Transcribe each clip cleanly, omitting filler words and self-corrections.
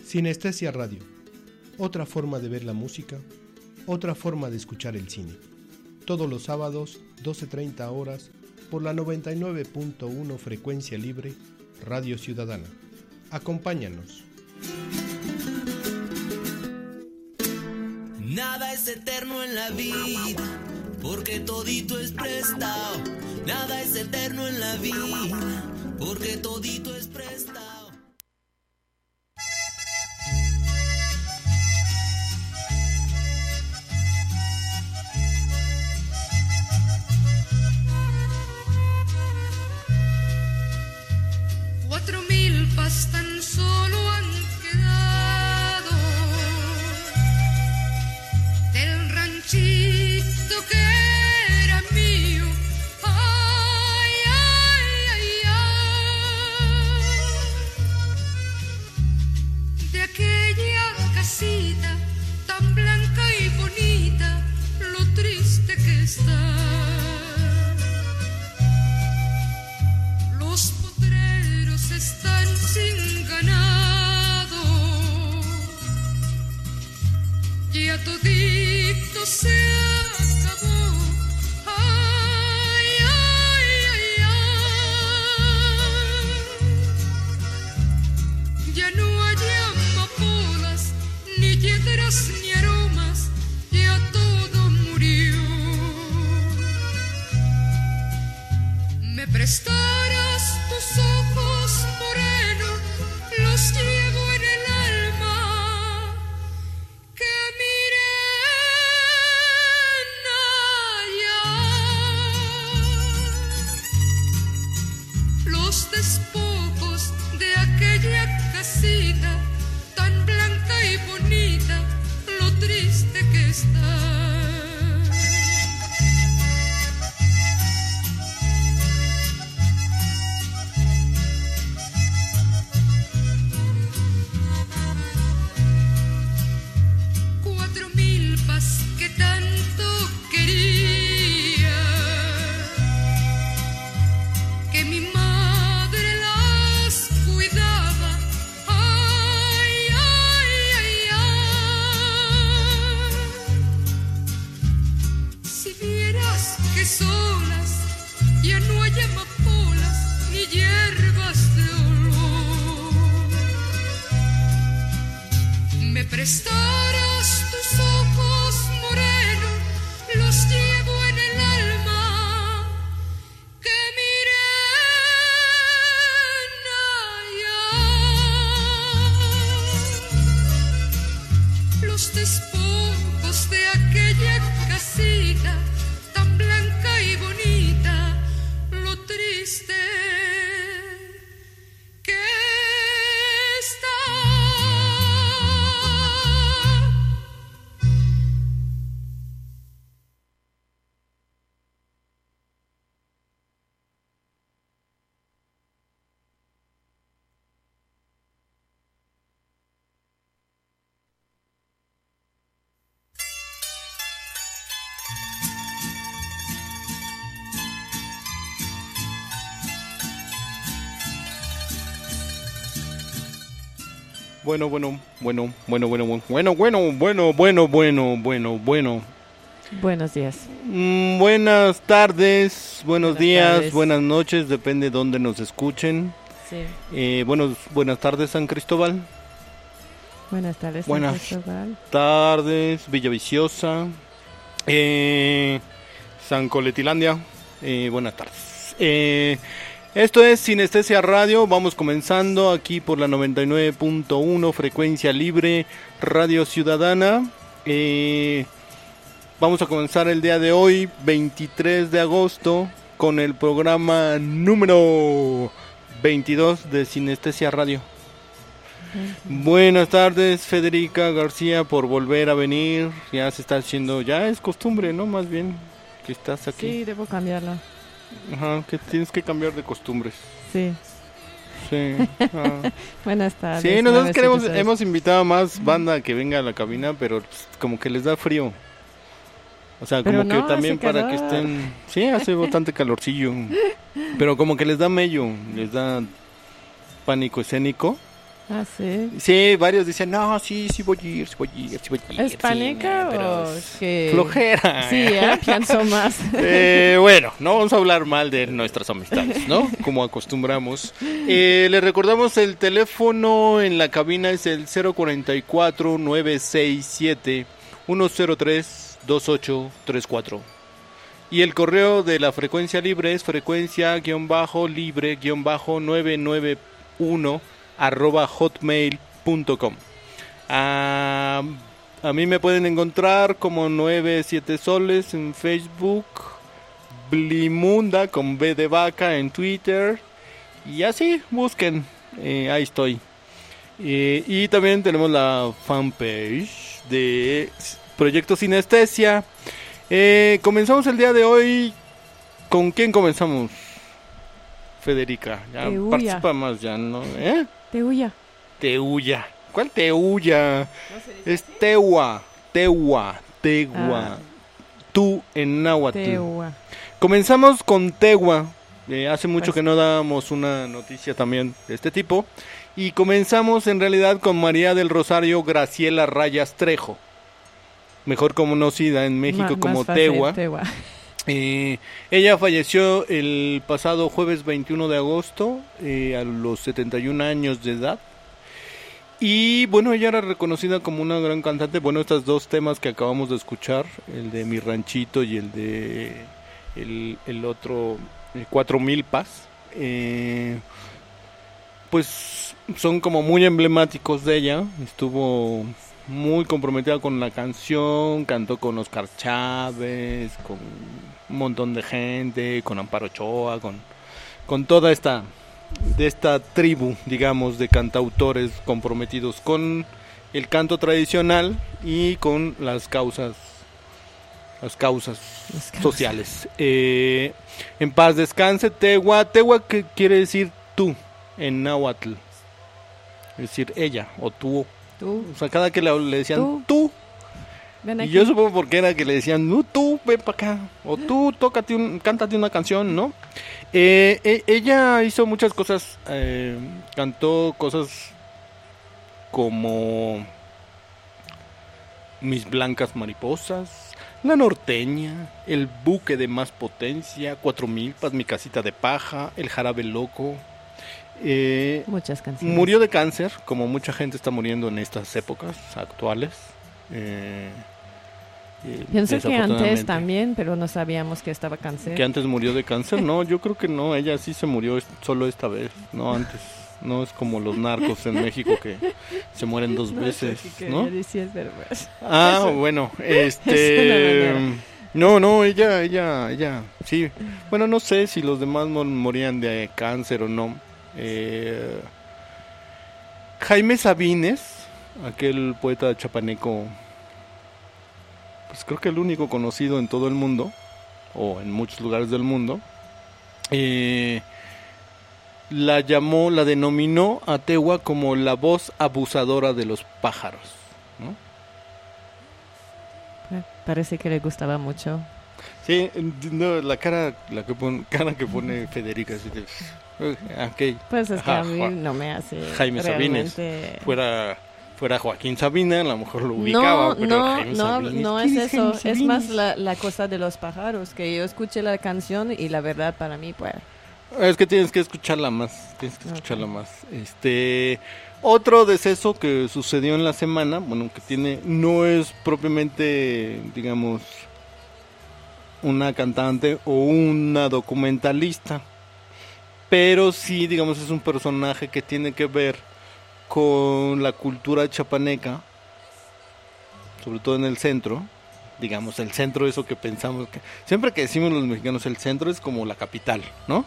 Sinestesia Radio, otra forma de ver la música, otra forma de escuchar el cine. Todos los sábados, 12:30 horas, por la 99.1 frecuencia libre, Radio Ciudadana. Acompáñanos. Nada es eterno en la vida, porque todito es prestado. Nada es eterno en la vida, porque todito es prestado. Tan solo han quedado del ranchito que era mío. Ay, ay, ay, ay. De aquella casita tan blanca y bonita, lo triste que está. Los potreros están sin ganado, ya todito se acabó. Ay, ay, ay, ay. Ya no hay amapolas, ni yedras, ni aromas, ya todo murió. Me prestarás tus ojos morenos, los llevo en el alma, que miren allá. Los despojos de aquella casita tan blanca y bonita, lo triste que está. Que tanto quería, que mi madre las cuidaba. Ay, ay, ay, ay. Si vieras que solas ya no hay amapolas ni hierbas de olor, me prestarás tus ojos morenos, los llevo en el alma, que miren allá. Los despojos de aquella casita tan blanca y bonita, lo triste que está. Bueno. Buenos días. Buenas tardes, buenos días, tardes. Buenas noches, depende de dónde nos escuchen. Sí. Buenas tardes, San Cristóbal. Buenas tardes, San Cristóbal. Buenas tardes, Villaviciosa. San Coletilandia. Buenas tardes. Esto es Sinestesia Radio, vamos comenzando aquí por la 99.1 frecuencia libre, Radio Ciudadana. Vamos a comenzar el día de hoy, 23 de agosto, con el programa número 22 de Sinestesia Radio. Buenas tardes, Federica García, por volver a venir. Ya se está haciendo, ya es costumbre, ¿no? Más bien, que estás aquí. Sí, debo cambiarlo. Ajá, que tienes que cambiar de costumbres. Sí. Sí. Buenas tardes. Sí, nosotros hemos invitado a más banda que venga a la cabina, pero como que les da frío. O sea, pero como no, que también para que estén... Sí, hace bastante calorcillo. Pero como que les da mello, les da pánico escénico. Ah, sí. Sí, varios dicen, no, sí voy a ir. ¿Es pánica o que...? Flojera. Sí, pienso más. Bueno, no vamos a hablar mal de nuestras amistades, ¿no? Como acostumbramos. Les recordamos el teléfono en la cabina es el 044-967-103-2834. Y el correo de la frecuencia libre es frecuencia-libre-991@hotmail.com. A mí me pueden encontrar como 97 soles en Facebook, Blimunda con B de vaca en Twitter, y así busquen, ahí estoy. Y también tenemos la fanpage de Proyecto Sinestesia. Comenzamos el día de hoy. ¿Con quién comenzamos? Federica, ya Teuya. participa más ya, ¿no? Teuya. ¿Cuál Teuya? Es Tewa. Tú en náhuatl. Teua. Comenzamos con Tewa. Hace mucho que no dábamos una noticia también de este tipo. Y comenzamos en realidad con María del Rosario Graciela Rayas Trejo, mejor conocida en México como Tewa. Ella falleció el pasado jueves 21 de agosto a los 71 años de edad. Y bueno, ella era reconocida como una gran cantante. Bueno, estos dos temas que acabamos de escuchar, el de Mi Ranchito y el de el otro, 4000 Paz, pues son como muy emblemáticos de ella. Estuvo muy comprometida con la canción, cantó con Oscar Chávez, con un montón de gente, con Amparo Ochoa, con toda esta tribu, digamos, de cantautores comprometidos con el canto tradicional y con las causas sociales. En paz descanse Tewa. Tewa, ¿qué quiere decir tú en náhuatl? Es decir, ella o tú. Tú. O sea, cada que le decían tú. Ven aquí. Y yo supongo porque era que le decían, no, tú, ven para acá. O tú, cántate una canción, ¿no? Ella hizo muchas cosas. Cantó cosas como Mis Blancas Mariposas, La Norteña, El Buque de Más Potencia, 4000 Paz, Mi Casita de Paja, El Jarabe Loco. Muchas canciones. Murió de cáncer, como mucha gente está muriendo en estas épocas actuales. Pienso que antes también, pero no sabíamos que estaba cáncer. Que antes murió de cáncer. No, yo creo que no, ella sí se murió solo esta vez, no antes. No es como los narcos en México que se mueren dos veces, ¿no? Bueno, no, ella, sí. Bueno, no sé si los demás morían de cáncer o no. Jaime Sabines, aquel poeta chapaneco, pues creo que el único conocido en todo el mundo, o en muchos lugares del mundo, la denominó a Tewa como la voz abusadora de los pájaros, ¿no? Parece que le gustaba mucho. Sí, no, la cara que pone Federica, así de, okay. Pues es que a mí no me hace Jaime realmente... Sabines. Fuera Joaquín Sabina, a lo mejor lo ubicaba, pero Jaime Sabines. No es eso, es más la cosa de los pájaros, que yo escuché la canción y la verdad para mí, pues... Es que tienes que escucharla más, Otro deceso que sucedió en la semana, bueno, no es propiamente, digamos, una cantante o una documentalista, pero sí, digamos, es un personaje que tiene que ver con la cultura chapaneca, sobre todo en el centro. Digamos, el centro, eso que pensamos, que siempre que decimos los mexicanos, el centro es como la capital, ¿no?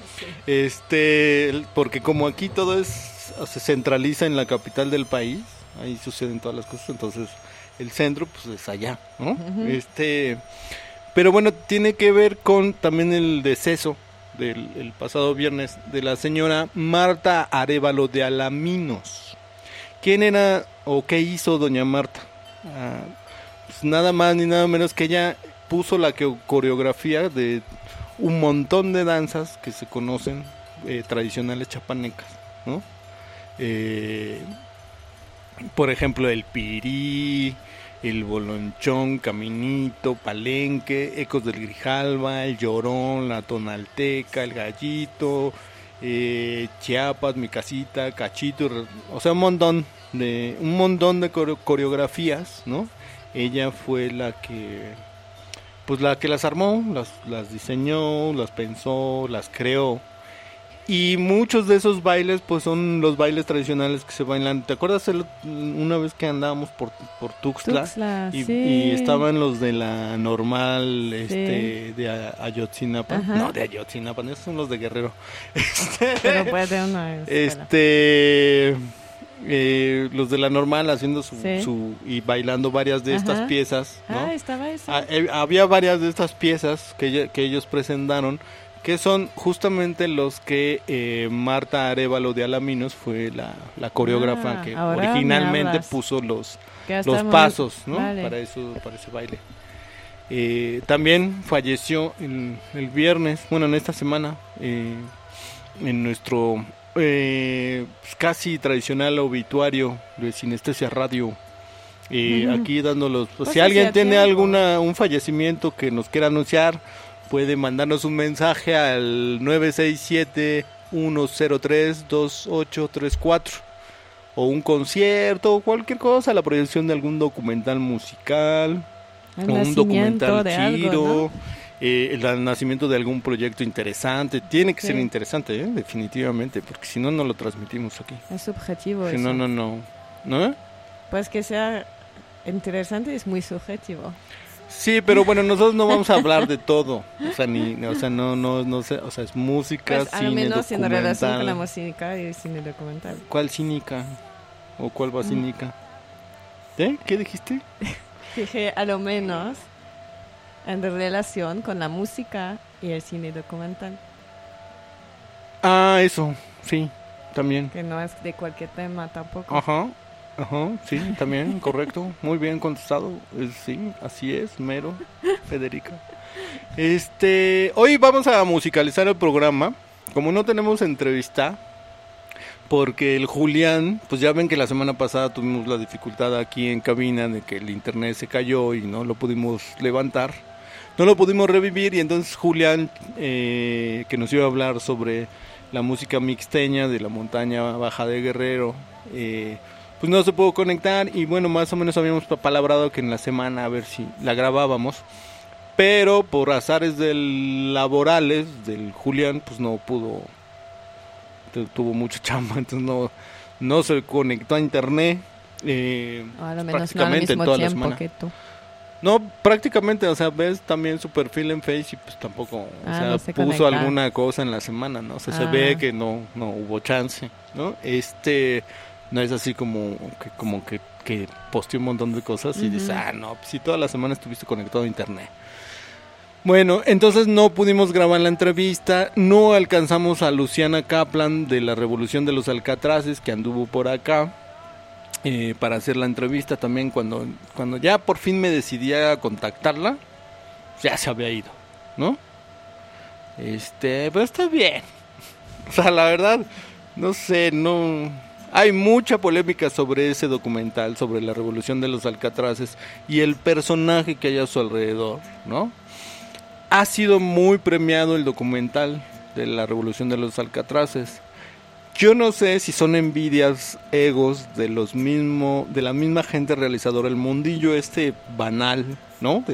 Sí. Porque como aquí todo se centraliza en la capital del país, ahí suceden todas las cosas, entonces el centro pues es allá, ¿no? Uh-huh. Pero bueno, tiene que ver con también el deceso el pasado viernes de la señora Marta Arévalo de Alaminos. ¿Quién era o qué hizo doña Marta? Pues nada más ni nada menos que ella puso la coreografía de un montón de danzas que se conocen, tradicionales chapanecas, ¿no? Por ejemplo, el Pirí, el Bolonchón, Caminito, Palenque, Ecos del Grijalva, el Llorón, la Tonalteca, el Gallito, Chiapas, Mi Casita, Cachito, o sea, un montón de coreografías, ¿no? Ella fue la que las armó, las diseñó, las pensó, las creó. Y muchos de esos bailes pues son los bailes tradicionales que se bailan. ¿Te acuerdas una vez que andábamos por Tuxtla sí. y estaban los de la normal de Ayotzinapa? Ajá. No, de Ayotzinapa, esos son los de Guerrero. Pero puede una los de la normal haciendo su y bailando varias de estas piezas, ¿no? Estaba eso. Había varias de estas piezas que ellos presentaron, que son justamente los que Marta Arévalo de Alaminos fue la coreógrafa que originalmente puso los pasos, ¿no? Vale. para ese baile. También falleció el viernes, bueno, en esta semana, en nuestro casi tradicional obituario de Sinestesia Radio. Aquí dándolos, pues, si alguien tiene un fallecimiento que nos quiera anunciar, puede mandarnos un mensaje al 967-103-2834 o un concierto o cualquier cosa, la proyección de algún documental musical o un documental de chiro, algo, ¿no? El nacimiento de algún proyecto interesante. Tiene que ser interesante, definitivamente, porque si no, no lo transmitimos aquí. Es subjetivo si eso. No. Pues que sea interesante es muy subjetivo. Sí, pero bueno, nosotros no vamos a hablar de todo, no sé, o sea, es música, pues, cine, al menos documental. en relación con la música y el cine documental. ¿Cuál cínica? ¿O cuál basínica? ¿Qué dijiste? Dije, a lo menos en relación con la música y el cine documental. Ah, eso, sí, también. Que no es de cualquier tema tampoco. Ajá, sí, también, correcto. Muy bien contestado. Sí, así es, mero, Federica. Hoy vamos a musicalizar el programa. Como no tenemos entrevista, porque el Julián, pues ya ven que la semana pasada tuvimos la dificultad aquí en cabina de que el internet se cayó y no lo pudimos levantar. No lo pudimos revivir, y entonces Julián, que nos iba a hablar sobre la música mixteña de la montaña baja de Guerrero, pues no se pudo conectar, y bueno, más o menos habíamos palabrado que en la semana a ver si la grabábamos, pero por azares laborales del Julián, pues no pudo, tuvo mucha chamba, entonces no se conectó a internet, a lo menos prácticamente no al mismo toda tiempo la semana. que tú. No, prácticamente, o sea, ves también su perfil en Face y pues tampoco, no se puso conecta. Alguna cosa en la semana, ¿no? O sea, se ve que no hubo chance, ¿no? No es así como que posteó un montón de cosas y dice, no, pues si toda la semana estuviste conectado a internet. Bueno, entonces no pudimos grabar la entrevista, no alcanzamos a Luciana Kaplan de la Revolución de los Alcatraces, que anduvo por acá, para hacer la entrevista también. Cuando ya por fin me decidí a contactarla, ya se había ido, ¿no? Pero está bien. O sea, la verdad, no sé, hay mucha polémica sobre ese documental, sobre la Revolución de los Alcatraces y el personaje que hay a su alrededor, ¿no? Ha sido muy premiado el documental de la Revolución de los Alcatraces. Yo no sé si son envidias, egos de la misma gente realizadora, el mundillo banal, ¿no?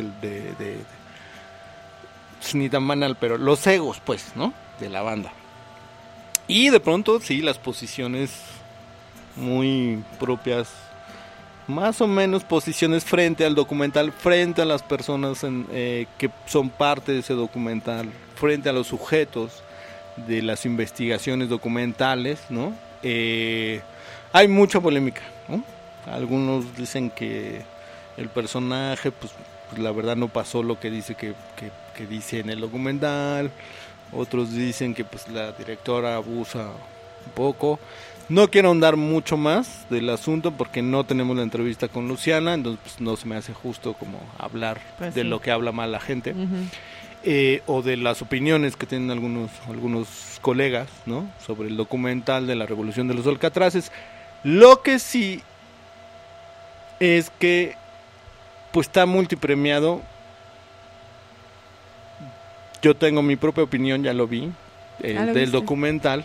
Ni tan banal, pero los egos, pues, ¿no? De la banda. Y de pronto, sí, las posiciones muy propias, más o menos posiciones frente al documental, frente a las personas que son parte de ese documental, frente a los sujetos de las investigaciones documentales, ¿no? Hay mucha polémica, ¿no? Algunos dicen que el personaje, pues la verdad no pasó lo que dice que dice en el documental. Otros dicen que pues la directora abusa un poco. No quiero ahondar mucho más del asunto porque no tenemos la entrevista con Luciana, entonces pues, no se me hace justo como hablar de lo que habla mal la gente. o de las opiniones que tienen algunos colegas, ¿no? Sobre el documental de la Revolución de los Alcatraces. Lo que sí es que pues está multipremiado. Yo tengo mi propia opinión, ya lo vi, del documental.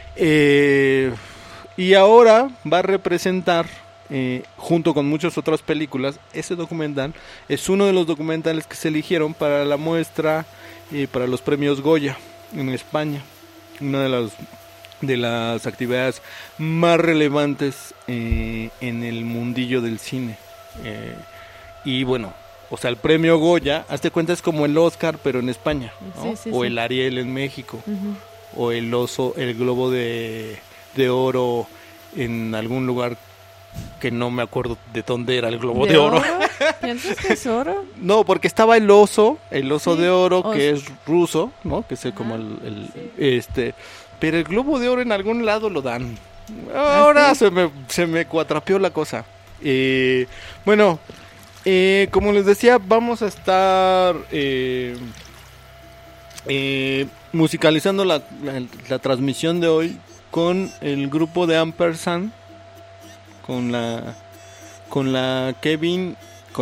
Y ahora va a representar, junto con muchas otras películas, ese documental es uno de los documentales que se eligieron para la muestra, para los premios Goya en España. Una de las actividades más relevantes en el mundillo del cine. Y bueno, o sea, el premio Goya, hazte cuenta, es como el Oscar, pero en España, ¿no? O el Ariel en México, o el Globo de Oro en algún lugar que no me acuerdo de dónde era el Globo de Oro. ¿Piensas que es oro? No, porque estaba el oso de oro, que es ruso, ¿no? Que es como pero el Globo de Oro en algún lado lo dan. Ahora se me cuatrapeó la cosa. Bueno, como les decía, vamos a estar musicalizando la transmisión de hoy con el grupo de Ampersand, con la Kevin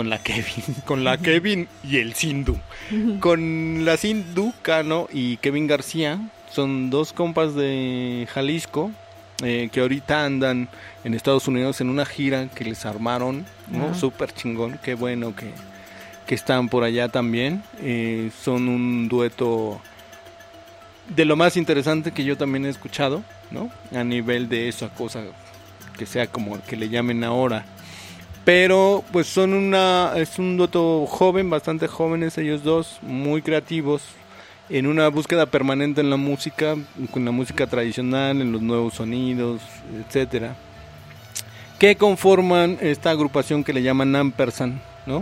y el Sindu, con la Sindu Cano y Kevin García. Son dos compas de Jalisco que ahorita andan en Estados Unidos en una gira que les armaron, ¿no? Súper chingón, qué bueno que están por allá también. Son un dueto de lo más interesante que yo también he escuchado, ¿no? A nivel de esa cosa que sea como que le llamen ahora. Pero pues es un dueto joven, bastante jóvenes ellos dos, muy creativos, en una búsqueda permanente en la música, con la música tradicional, en los nuevos sonidos, etcétera, que conforman esta agrupación que le llaman Ampersand, ¿no?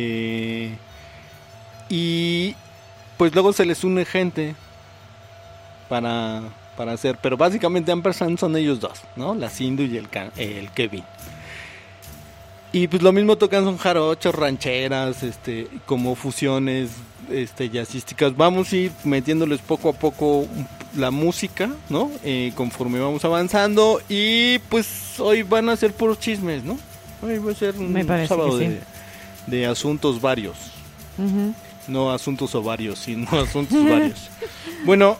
Y pues luego se les une gente para hacer, pero básicamente Ampersand son ellos dos, ¿no? La Sindu y el Kevin. Y pues lo mismo tocan, son jarochos, rancheras, como fusiones jazzísticas. Vamos a ir metiéndoles poco a poco la música, ¿no? Conforme vamos avanzando. Y pues hoy van a ser puros chismes, ¿no? Hoy va a ser un sábado de asuntos varios. No asuntos ovarios, sino asuntos varios. Bueno,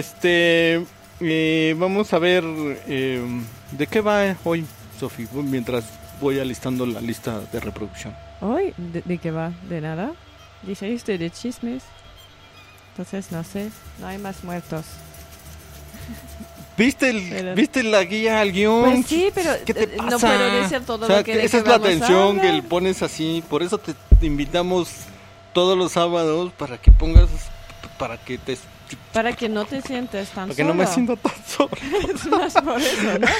vamos a ver de qué va hoy, Sofi, mientras voy alistando la lista de reproducción. ¿Hoy? ¿De qué va? ¿De nada? Dice usted de chismes. Entonces, no sé, no hay más muertos. ¿Viste la guía al guión? Pues sí, pero ¿qué te pasa? no puedo decir todo lo que esa es la atención que le pones así. Por eso te invitamos todos los sábados para que pongas, para que no te sientes tan solo. Para que no me sienta tan solo. Es más por eso, ¿no?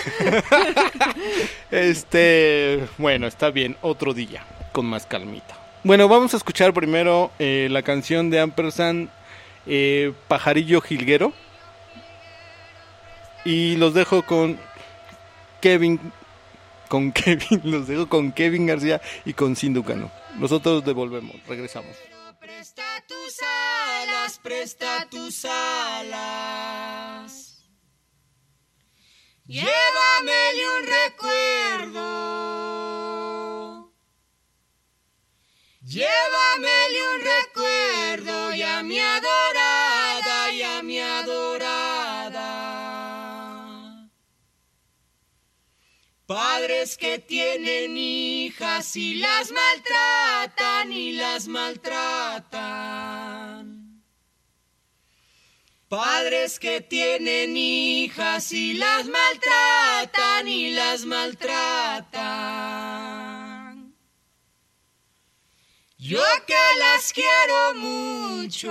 Bueno, está bien, otro día, con más calmita. Bueno, vamos a escuchar primero la canción de Ampersand, Pajarillo Jilguero. Y los dejo con Kevin, los dejo con Kevin García y con Sindu Cano. Nosotros regresamos. Presta tus alas. Llévamele un recuerdo. Llévamele un recuerdo y a mi adorada, y a mi adorada. Padres que tienen hijas y las maltratan, y las maltratan. Padres que tienen hijas y las maltratan, y las maltratan. Yo que las quiero mucho,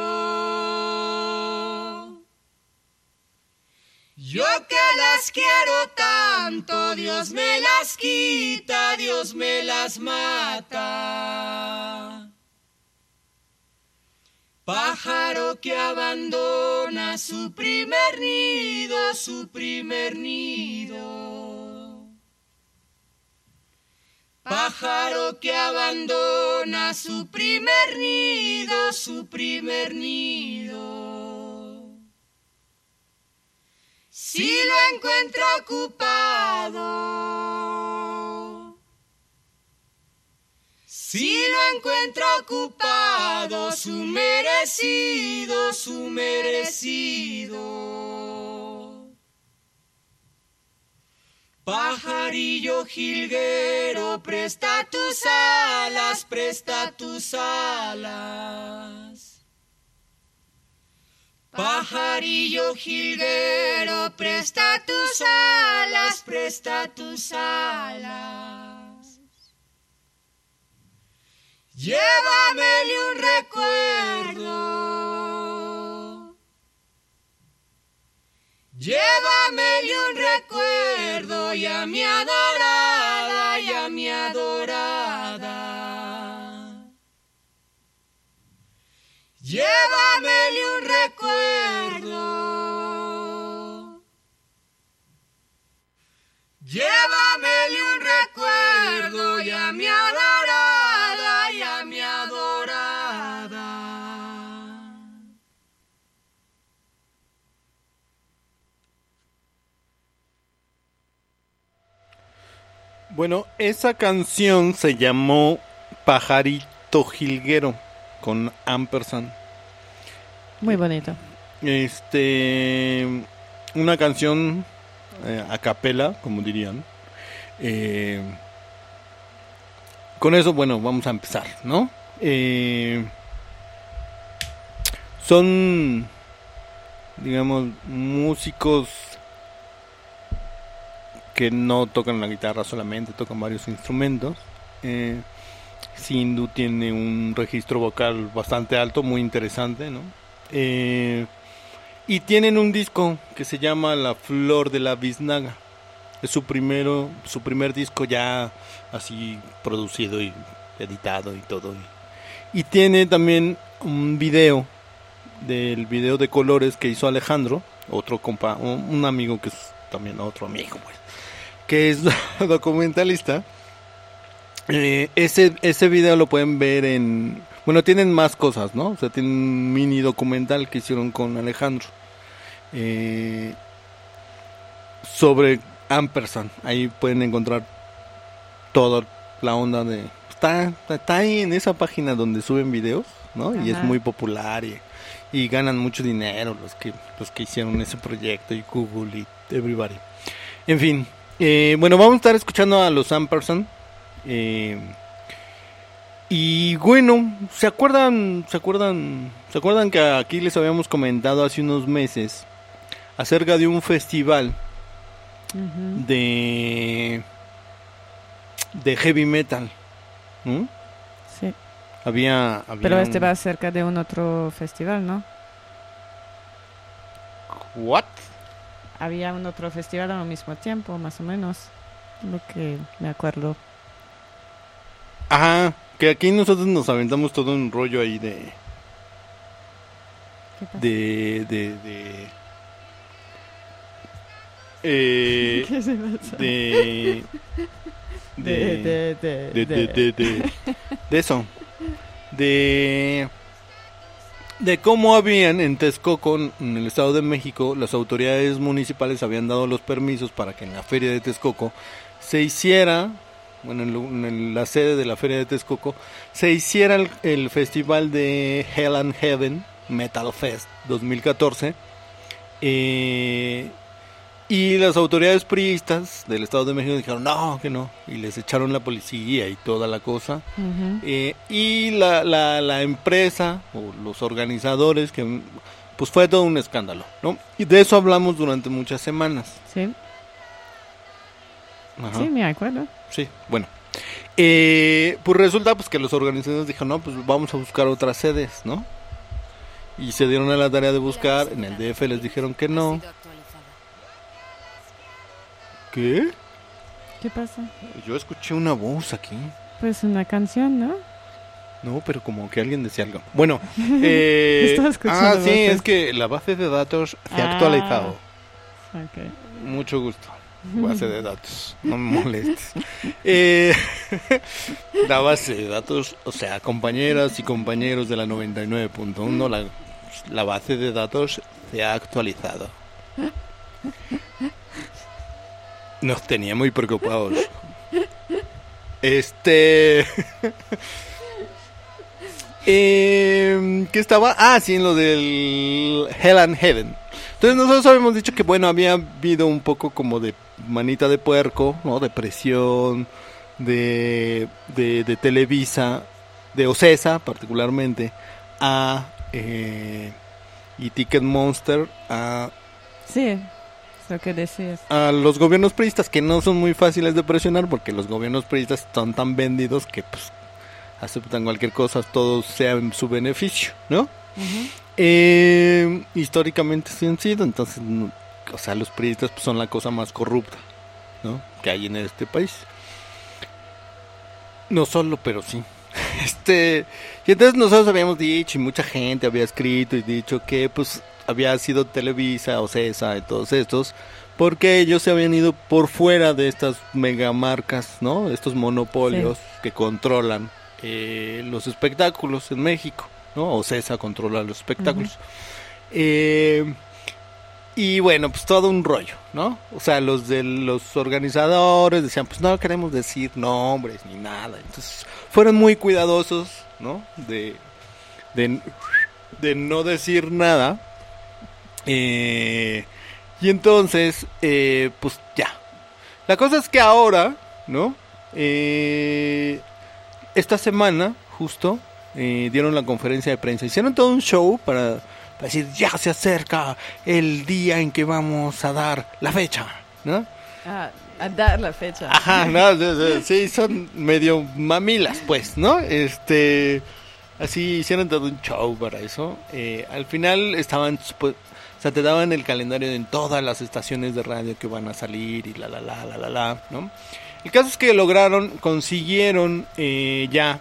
yo que las quiero tanto, Dios me las quita, Dios me las mata. Pájaro que abandona su primer nido, su primer nido. Pájaro que abandona su primer nido, su primer nido. Si lo encuentra ocupado, si lo encuentra ocupado, su merecido, su merecido. Pajarillo jilguero, presta tus alas, presta tus alas. Pajarillo jilguero, presta tus alas, presta tus alas. Llévamele un recuerdo, llévamele un recuerdo, y a mi adorada, y a mi adorada. Llévamele un recuerdo, llévamele un recuerdo, y a mi adorada, y a mi adorada. Bueno, esa canción se llamó Pajarito Jilguero con Ampersand. Muy bonito. Una canción a capela, como dirían. Con eso, bueno, vamos a empezar, ¿no? Son, digamos, músicos que no tocan la guitarra solamente, tocan varios instrumentos. Sindhu tiene un registro vocal bastante alto, muy interesante, ¿no? Y tienen un disco que se llama La Flor de la Biznaga. Es su primer disco ya así producido y editado y todo. Y tiene también un video, del video de colores que hizo Alejandro, otro compa, un amigo que es también otro amigo, pues, que es documentalista. Ese video lo pueden ver en... Bueno, tienen más cosas, ¿no? O sea, tienen un mini documental que hicieron con Alejandro sobre Ampersand. Ahí pueden encontrar toda la onda de... Está ahí en esa página donde suben videos, ¿no? Ajá. Y es muy popular y ganan mucho dinero los que hicieron ese proyecto, y Google y everybody. En fin, bueno, vamos a estar escuchando a los Ampersand. Y bueno, ¿se acuerdan que aquí les habíamos comentado hace unos meses acerca de un festival de heavy metal? ¿Mm? Sí. Había Pero va cerca de un otro festival, ¿no? ¿What? Había un otro festival al mismo tiempo, más o menos, lo que me acuerdo. Ajá, que aquí nosotros nos aventamos todo un rollo ahí de... ¿Qué pasa? ¿Qué se pasa? De eso. De cómo habían en Texcoco, en el Estado de México, las autoridades municipales habían dado los permisos para que en la feria de Texcoco se hiciera... Bueno, en la sede de la Feria de Texcoco se hiciera el festival de Hell and Heaven Metal Fest 2014, y las autoridades priistas del Estado de México dijeron no, que no, y les echaron la policía y toda la cosa. Y la empresa o los organizadores, que pues fue todo un escándalo, ¿no? Y de eso hablamos durante muchas semanas. Sí. Ajá. Sí, me acuerdo. Sí, bueno. Pues resulta pues que los organizadores dijeron, no, pues vamos a buscar otras sedes, ¿no? Y se dieron a la tarea de buscar. En el DF les dijeron que no. ¿Qué? ¿Qué pasa? Yo escuché una voz aquí. Pues una canción, ¿no? No, pero como que alguien decía algo. Bueno, Estaba escuchando sí, voces. es que la base de datos se ha actualizado. Okay. Mucho gusto. Base de datos, no me molestes. La base de datos, o sea, compañeras y compañeros de la 99.1, la base de datos se ha actualizado. Nos tenía muy preocupados. ¿Qué estaba? Ah, sí, en lo del Hell and Heaven. Entonces nosotros habíamos dicho que, bueno, había habido un poco como de manita de puerco, ¿no? De presión, de Televisa, de Ocesa particularmente, y Ticket Monster, Sí, es lo que decías. a los gobiernos priistas, que no son muy fáciles de presionar, porque los gobiernos priistas están tan vendidos que, pues, aceptan cualquier cosa, todo sea en su beneficio, ¿no? Históricamente sí han sido, entonces, o sea, los priistas pues, son la cosa más corrupta, ¿no? Que hay en este país. No solo, pero sí. Y entonces nosotros habíamos dicho, y mucha gente había escrito y dicho que pues había sido Televisa, Ocesa y todos estos, porque ellos se habían ido por fuera de estas megamarcas, ¿no? Estos monopolios que controlan los espectáculos en México, ¿no? Ocesa controla los espectáculos. Y bueno, pues todo un rollo, ¿no? O sea, los organizadores decían, pues no queremos decir nombres ni nada. Entonces fueron muy cuidadosos, ¿no? De no decir nada. Y entonces, pues ya. La cosa es que ahora, ¿no? Esta semana, justo, dieron la conferencia de prensa. Hicieron todo un show para decir, ya se acerca el día en que vamos a dar la fecha, ¿no? A dar la fecha. Ajá, no, sí, son medio mamilas, pues, ¿no? Así hicieron todo un show para eso. Al final estaban, pues, o sea, te daban el calendario en todas las estaciones de radio que van a salir y la, ¿no? El caso es que consiguieron ya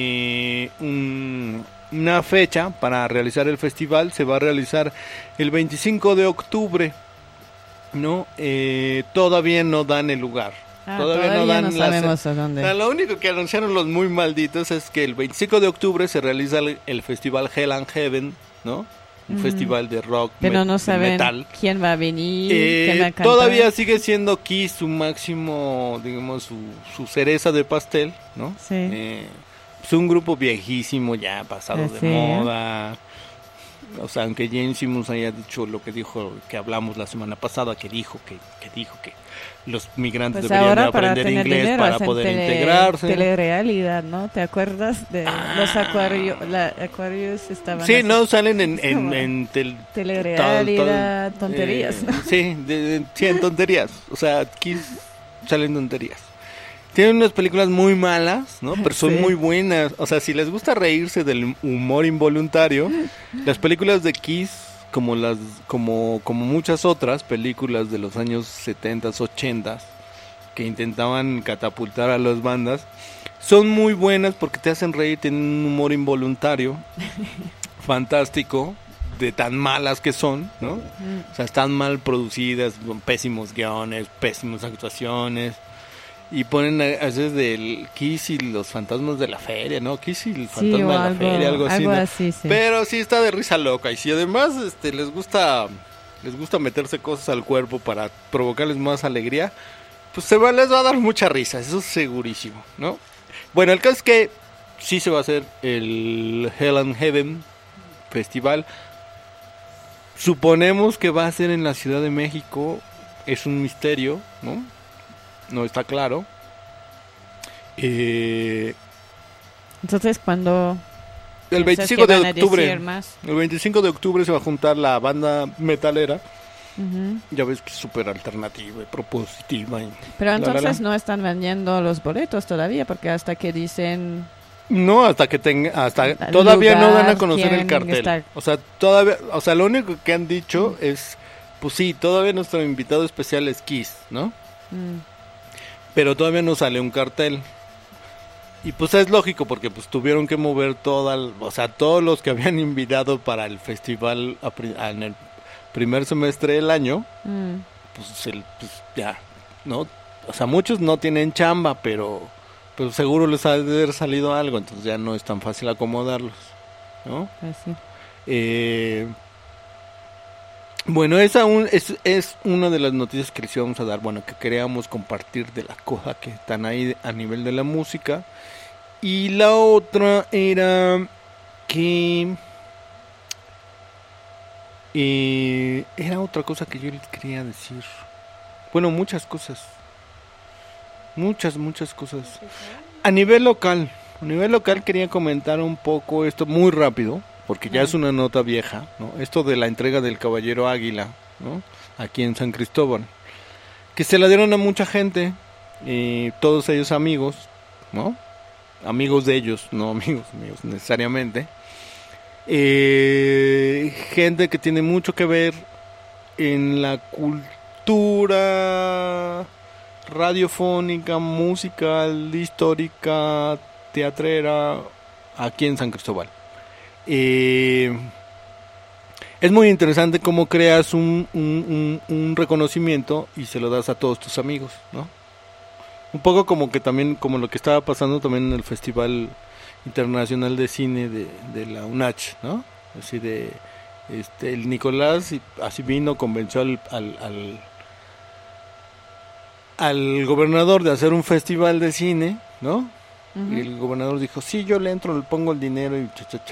una fecha para realizar el festival. Se va a realizar el 25 de octubre, ¿no? Todavía no dan el lugar. Todavía no sabemos a dónde. O sea, lo único que anunciaron los muy malditos es que el 25 de octubre se realiza el festival Hell and Heaven, ¿no? Un festival de rock, pero no saben metal. Quién va a venir, quién va a cantar. Todavía sigue siendo Kiss su máximo, digamos, su cereza de pastel, ¿no? Sí. Es un grupo viejísimo, ya pasado de moda. O sea, aunque James Simmons haya dicho lo que dijo, que hablamos la semana pasada, que dijo que los migrantes pues deberían ahora aprender inglés para poder integrarse. Telerealidad, ¿no? ¿Te acuerdas de los Aquarius estaban Sí, así? no, salen en telerealidad, tonterías, ¿no? Sí, en tonterías. O sea, aquí salen tonterías. Tienen unas películas muy malas, ¿no? Pero son muy buenas. O sea, si les gusta reírse del humor involuntario, las películas de Kiss, como muchas otras películas de los años 70s, 80s, que intentaban catapultar a las bandas, son muy buenas porque te hacen reír, tienen un humor involuntario, fantástico, de tan malas que son, ¿no? O sea, están mal producidas, con pésimos guiones, pésimas actuaciones. Y ponen a veces del Kiss y los fantasmas de la feria, ¿no? Kiss y el fantasma de la feria, algo así, ¿no? Así, sí. Pero sí está de risa loca. Y si además les gusta meterse cosas al cuerpo para provocarles más alegría, pues les va a dar mucha risa, eso es segurísimo, ¿no? Bueno, el caso es que sí se va a hacer el Hell and Heaven Festival. Suponemos que va a ser en la Ciudad de México. Es un misterio, ¿no? No está claro. Entonces, ¿cuándo? El 25 de octubre. El 25 de octubre se va a juntar la banda metalera. Ya ves que es súper alternativa y propositiva. Pero entonces no están vendiendo los boletos todavía, porque hasta que dicen... No, todavía no dan a conocer el cartel. O sea, lo único que han dicho es, pues sí, todavía nuestro invitado especial es Kiss, ¿no? Pero todavía no sale un cartel. Y pues es lógico porque pues tuvieron que mover todos los que habían invitado para el festival en el primer semestre del año, pues ya ¿no? O sea, muchos no tienen chamba, pero seguro les ha de haber salido algo, entonces ya no es tan fácil acomodarlos, ¿no? Así. Bueno, esa es una de las noticias que les íbamos a dar, bueno, que queríamos compartir de las cosas que están ahí a nivel de la música. Y la otra era que... era otra cosa que yo les quería decir. Bueno, muchas cosas. Muchas cosas. A nivel local quería comentar un poco esto muy rápido, porque ya es una nota vieja, ¿no? Esto de la entrega del Caballero Águila, ¿no? Aquí en San Cristóbal, que se la dieron a mucha gente, todos ellos amigos, ¿no? Amigos de ellos, no amigos míos necesariamente. Gente que tiene mucho que ver en la cultura radiofónica, musical, histórica, teatrera, aquí en San Cristóbal. Es muy interesante cómo creas un reconocimiento y se lo das a todos tus amigos, ¿no? Un poco como que también, como lo que estaba pasando también en el Festival Internacional de Cine de la UNACH, ¿no? Así de, el Nicolás así vino, convenció al gobernador de hacer un festival de cine, ¿no? Uh-huh. Y el gobernador dijo, sí, yo le entro, le pongo el dinero y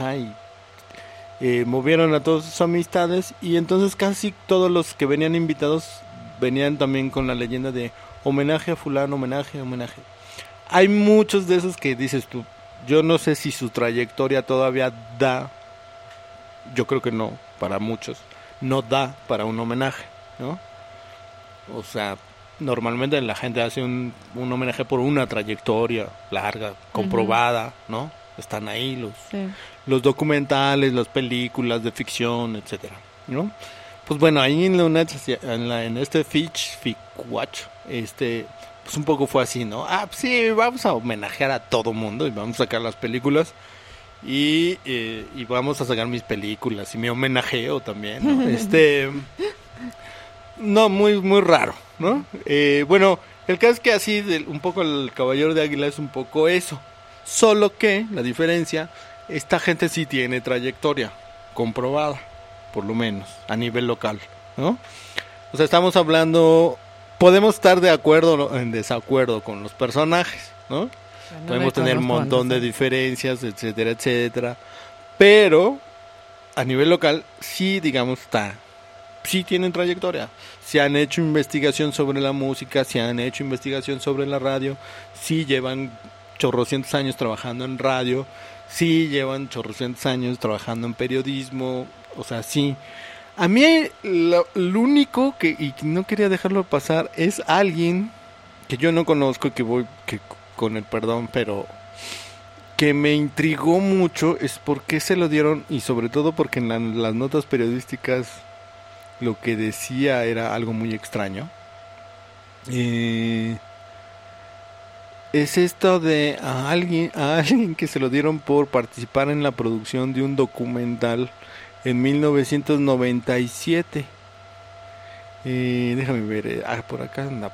y movieron a todas sus amistades, y entonces casi todos los que venían invitados venían también con la leyenda de homenaje a fulano, homenaje. Hay muchos de esos que dices tú, yo no sé si su trayectoria todavía da, yo creo que no, para muchos, no da para un homenaje, ¿no? O sea, normalmente la gente hace un homenaje por una trayectoria larga, comprobada, ¿no? Están ahí los documentales, las películas de ficción, etcétera, ¿no? Pues bueno, ahí en la UNED, en este FICWatch, pues un poco fue así, ¿no? Pues sí, vamos a homenajear a todo mundo y vamos a sacar las películas y vamos a sacar mis películas y mi homenajeo también, ¿no? No, muy raro, ¿no? Bueno, el caso es que así, un poco el Caballero de Águila es un poco eso. Solo que, la diferencia, esta gente sí tiene trayectoria comprobada, por lo menos, a nivel local, ¿no? O sea, estamos hablando, podemos estar de acuerdo o en desacuerdo con los personajes, ¿no? No podemos tener un montón de diferencias, etcétera, etcétera. Pero, a nivel local, sí, digamos, sí tienen trayectoria. Se han hecho investigación sobre la música, se han hecho investigación sobre la radio, sí llevan chorrocientos años trabajando en radio, sí llevan chorrocientos años trabajando en periodismo, o sea, sí. A mí lo único que no quería dejarlo pasar es alguien que yo no conozco, que con el perdón, pero que me intrigó mucho, es por qué se lo dieron, y sobre todo porque en las notas periodísticas lo que decía era algo muy extraño. Es esto de a alguien que se lo dieron por participar en la producción de un documental en 1997. Déjame ver, por acá anda.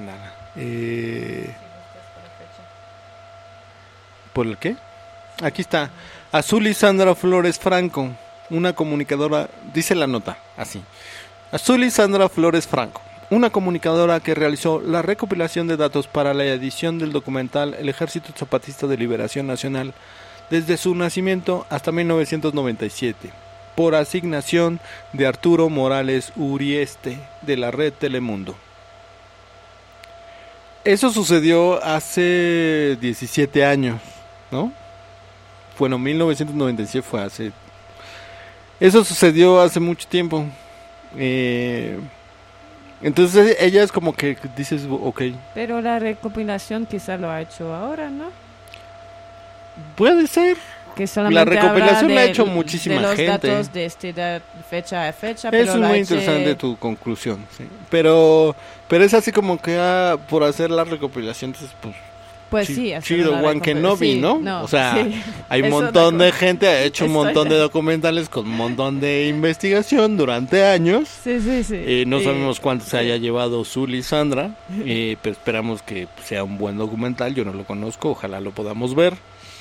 ¿Por el qué? Aquí está. Azul Sandra Flores Franco, una comunicadora, dice la nota, así. Azul Sandra Flores Franco, una comunicadora que realizó la recopilación de datos para la edición del documental El Ejército Zapatista de Liberación Nacional desde su nacimiento hasta 1997, por asignación de Arturo Morales Urieste de la red Telemundo. Eso sucedió hace 17 años, ¿no? Bueno, 1997 fue hace... Eso sucedió hace mucho tiempo. Entonces ella es como que dices, ok. Pero la recopilación quizá lo ha hecho ahora, ¿no? Puede ser. Que solamente la recopilación la ha hecho muchísima de los gente. Datos de fecha a fecha. Eso es muy interesante tu conclusión, sí. Pero es así como que por hacer la recopilación, entonces, pues Pues sí, eso Chido no la One Kenobi, sí, ¿no? O sea, sí. hay un Eso montón no- de gente, ha hecho un Estoy montón de de- documentales con un montón de investigación durante años. Sí, sí, sí. No Y- sabemos cuánto se haya llevado Zul y Sandra, pero esperamos que sea un buen documental. Yo no lo conozco, ojalá lo podamos ver.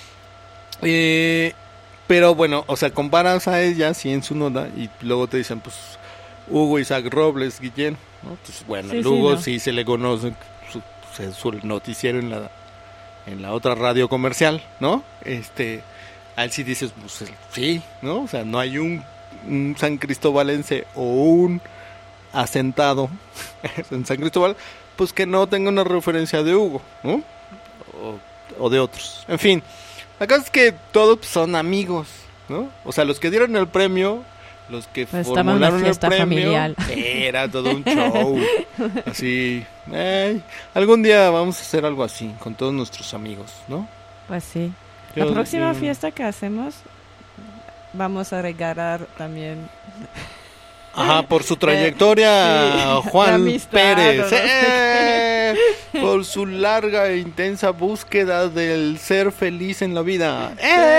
Pero bueno, o sea, comparas a ella, sí, en su nota, y luego te dicen, pues, Hugo Isaac Robles, Guillén, ¿no? Entonces, bueno, Sí, el sí, Hugo no. sí se le conoce su noticiero en la otra radio comercial, ¿no? A él sí dices, pues, sí, ¿no? O sea, no hay un San Cristóbalense o un asentado en San Cristóbal, pues que no tenga una referencia de Hugo, ¿no? O de otros. En fin, la cosa es que todos son amigos, ¿no? O sea, los que dieron el premio, los que Pues estaba en una formularon el fiesta premio, familiar. era todo un show. Así, algún día vamos a hacer algo así con todos nuestros amigos, ¿no? Pues sí. Yo- La próxima yo- fiesta que hacemos, vamos a regalar también. Ajá, por su trayectoria, sí, la Juan amistad, Pérez. o no sé Por su larga e intensa búsqueda del ser feliz en la vida.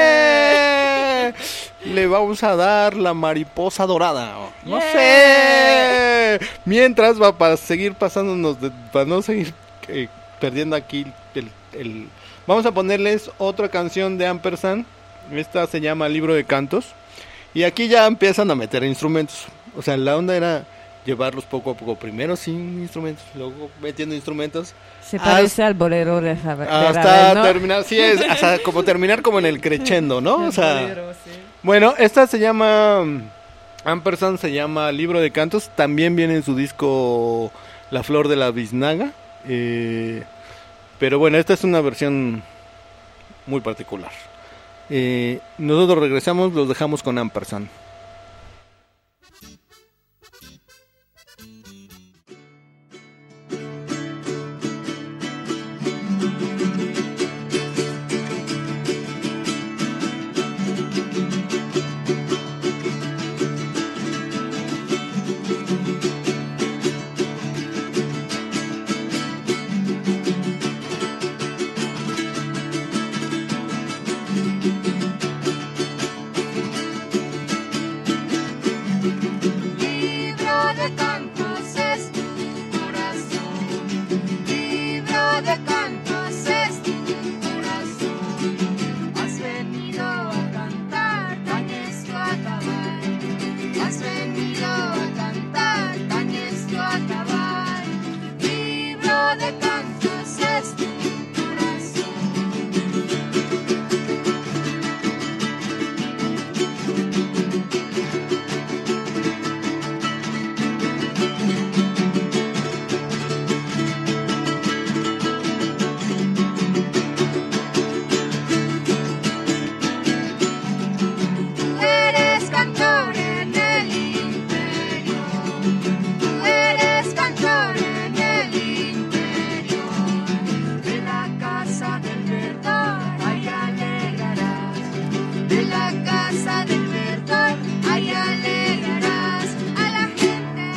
Le vamos a dar la mariposa dorada. No ¡Yeah! sé. Mientras va para seguir pasándonos, para no seguir perdiendo aquí el... Vamos a ponerles otra canción de Ampersand. Esta se llama Libro de Cantos. Y aquí ya empiezan a meter instrumentos. O sea, la onda era llevarlos poco a poco. Primero sin instrumentos, luego metiendo instrumentos. Se parece al bolero de Hasta Ravel, ¿no? terminar, sí, hasta como terminar como en el crescendo, ¿no? O El sea, bolero, sí. bueno, esta se llama Ampersand, se llama Libro de Cantos. También viene en su disco La Flor de la Biznaga. Pero bueno, esta es una versión muy particular. Nosotros regresamos, los dejamos con Ampersand. Libro de cantos es tu corazón, libro de cantos es tu corazón. Has venido a cantar, tan esto acabar. Has venido a cantar, tan esto acabar. Libro de cantos es tu corazón. Tú eres cantor en el interior, tú eres cantor en el interior, de la casa del verdor, ahí alegrarás, de la casa del verdor, ahí alegrarás a la gente.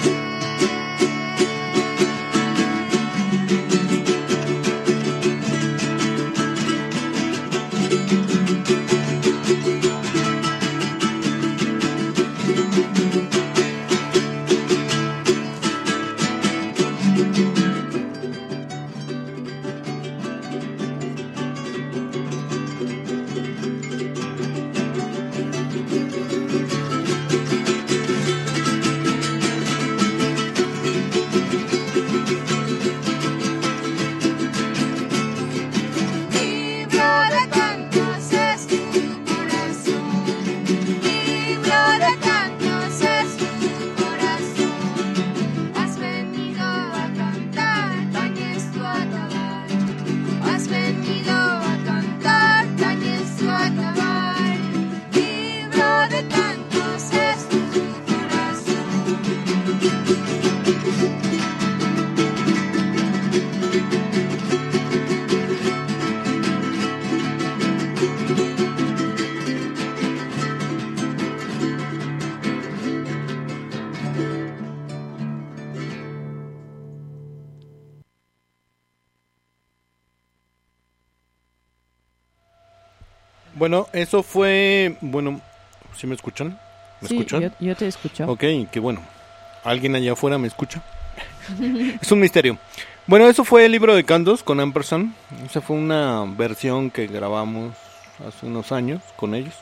Bueno, eso fue... Bueno, ¿sí me escuchan? ¿Me Sí, escuchan? yo te escucho. Ok, qué bueno. ¿Alguien allá afuera me escucha? Es un misterio. Bueno, eso fue el libro de cantos con Ampersand. Esa fue una versión que grabamos hace unos años con ellos.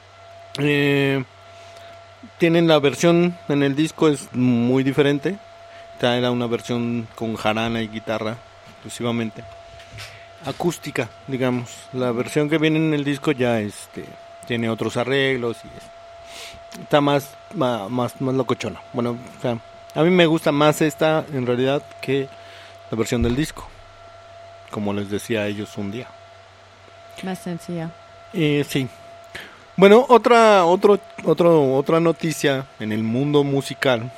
Tienen la versión en el disco, es muy diferente. Esta era una versión con jarana y guitarra exclusivamente. Acústica, digamos. La versión que viene en el disco ya tiene otros arreglos y está más locochona. Bueno, o sea, a mí me gusta más esta en realidad que la versión del disco, como les decía a ellos un día. Más sencilla. Sí. Bueno, otra noticia en el mundo musical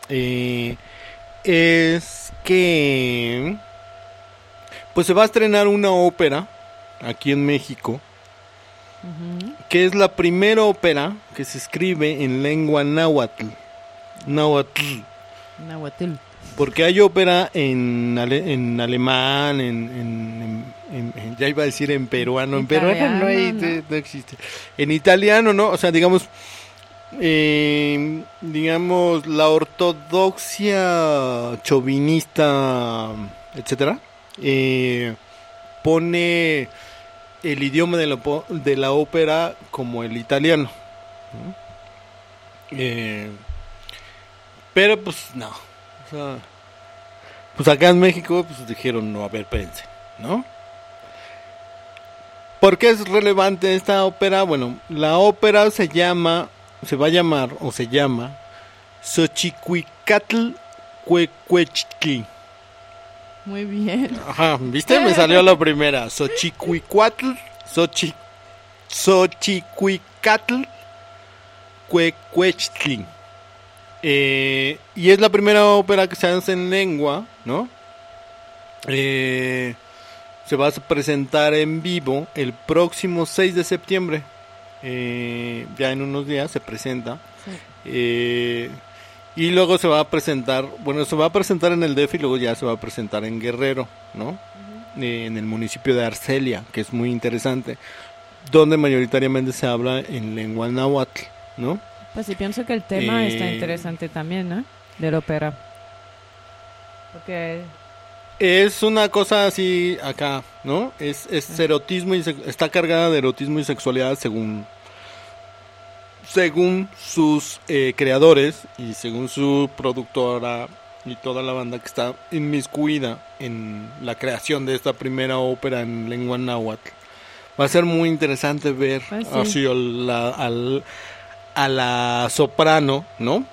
es que pues se va a estrenar una ópera aquí en México, que es la primera ópera que se escribe en lengua náhuatl. Náhuatl. Porque hay ópera en alemán, ya iba a decir en peruano. En peruano no existe. En italiano, ¿no? O sea, digamos, la ortodoxia chauvinista, etcétera, pone el idioma de la ópera como el italiano, ¿no? Pero pues no. O sea, pues acá en México pues dijeron, no, a ver, espérense, ¿no? ¿Por qué es relevante esta ópera? Bueno, la ópera se llama Xochicuicatl Cuecuechtli. Muy bien. Ajá, ¿viste? Me salió la primera. Xochicuicatl Cuecuechtli. Y es la primera ópera que se hace en lengua, ¿no? Se va a presentar en vivo el próximo 6 de septiembre. Ya en unos días se presenta. Sí. Y luego se va a presentar, en el DF y luego ya se va a presentar en Guerrero, ¿no? En el municipio de Arcelia, que es muy interesante, donde mayoritariamente se habla en lengua náhuatl, ¿no? Pues sí, pienso que el tema está interesante también, ¿no? De la ópera. Porque es una cosa así acá, ¿no? Es erotismo y está cargada de erotismo y sexualidad según sus creadores y según su productora y toda la banda que está inmiscuida en la creación de esta primera ópera en lengua náhuatl. Va a ser muy interesante ver así a la soprano, ¿no?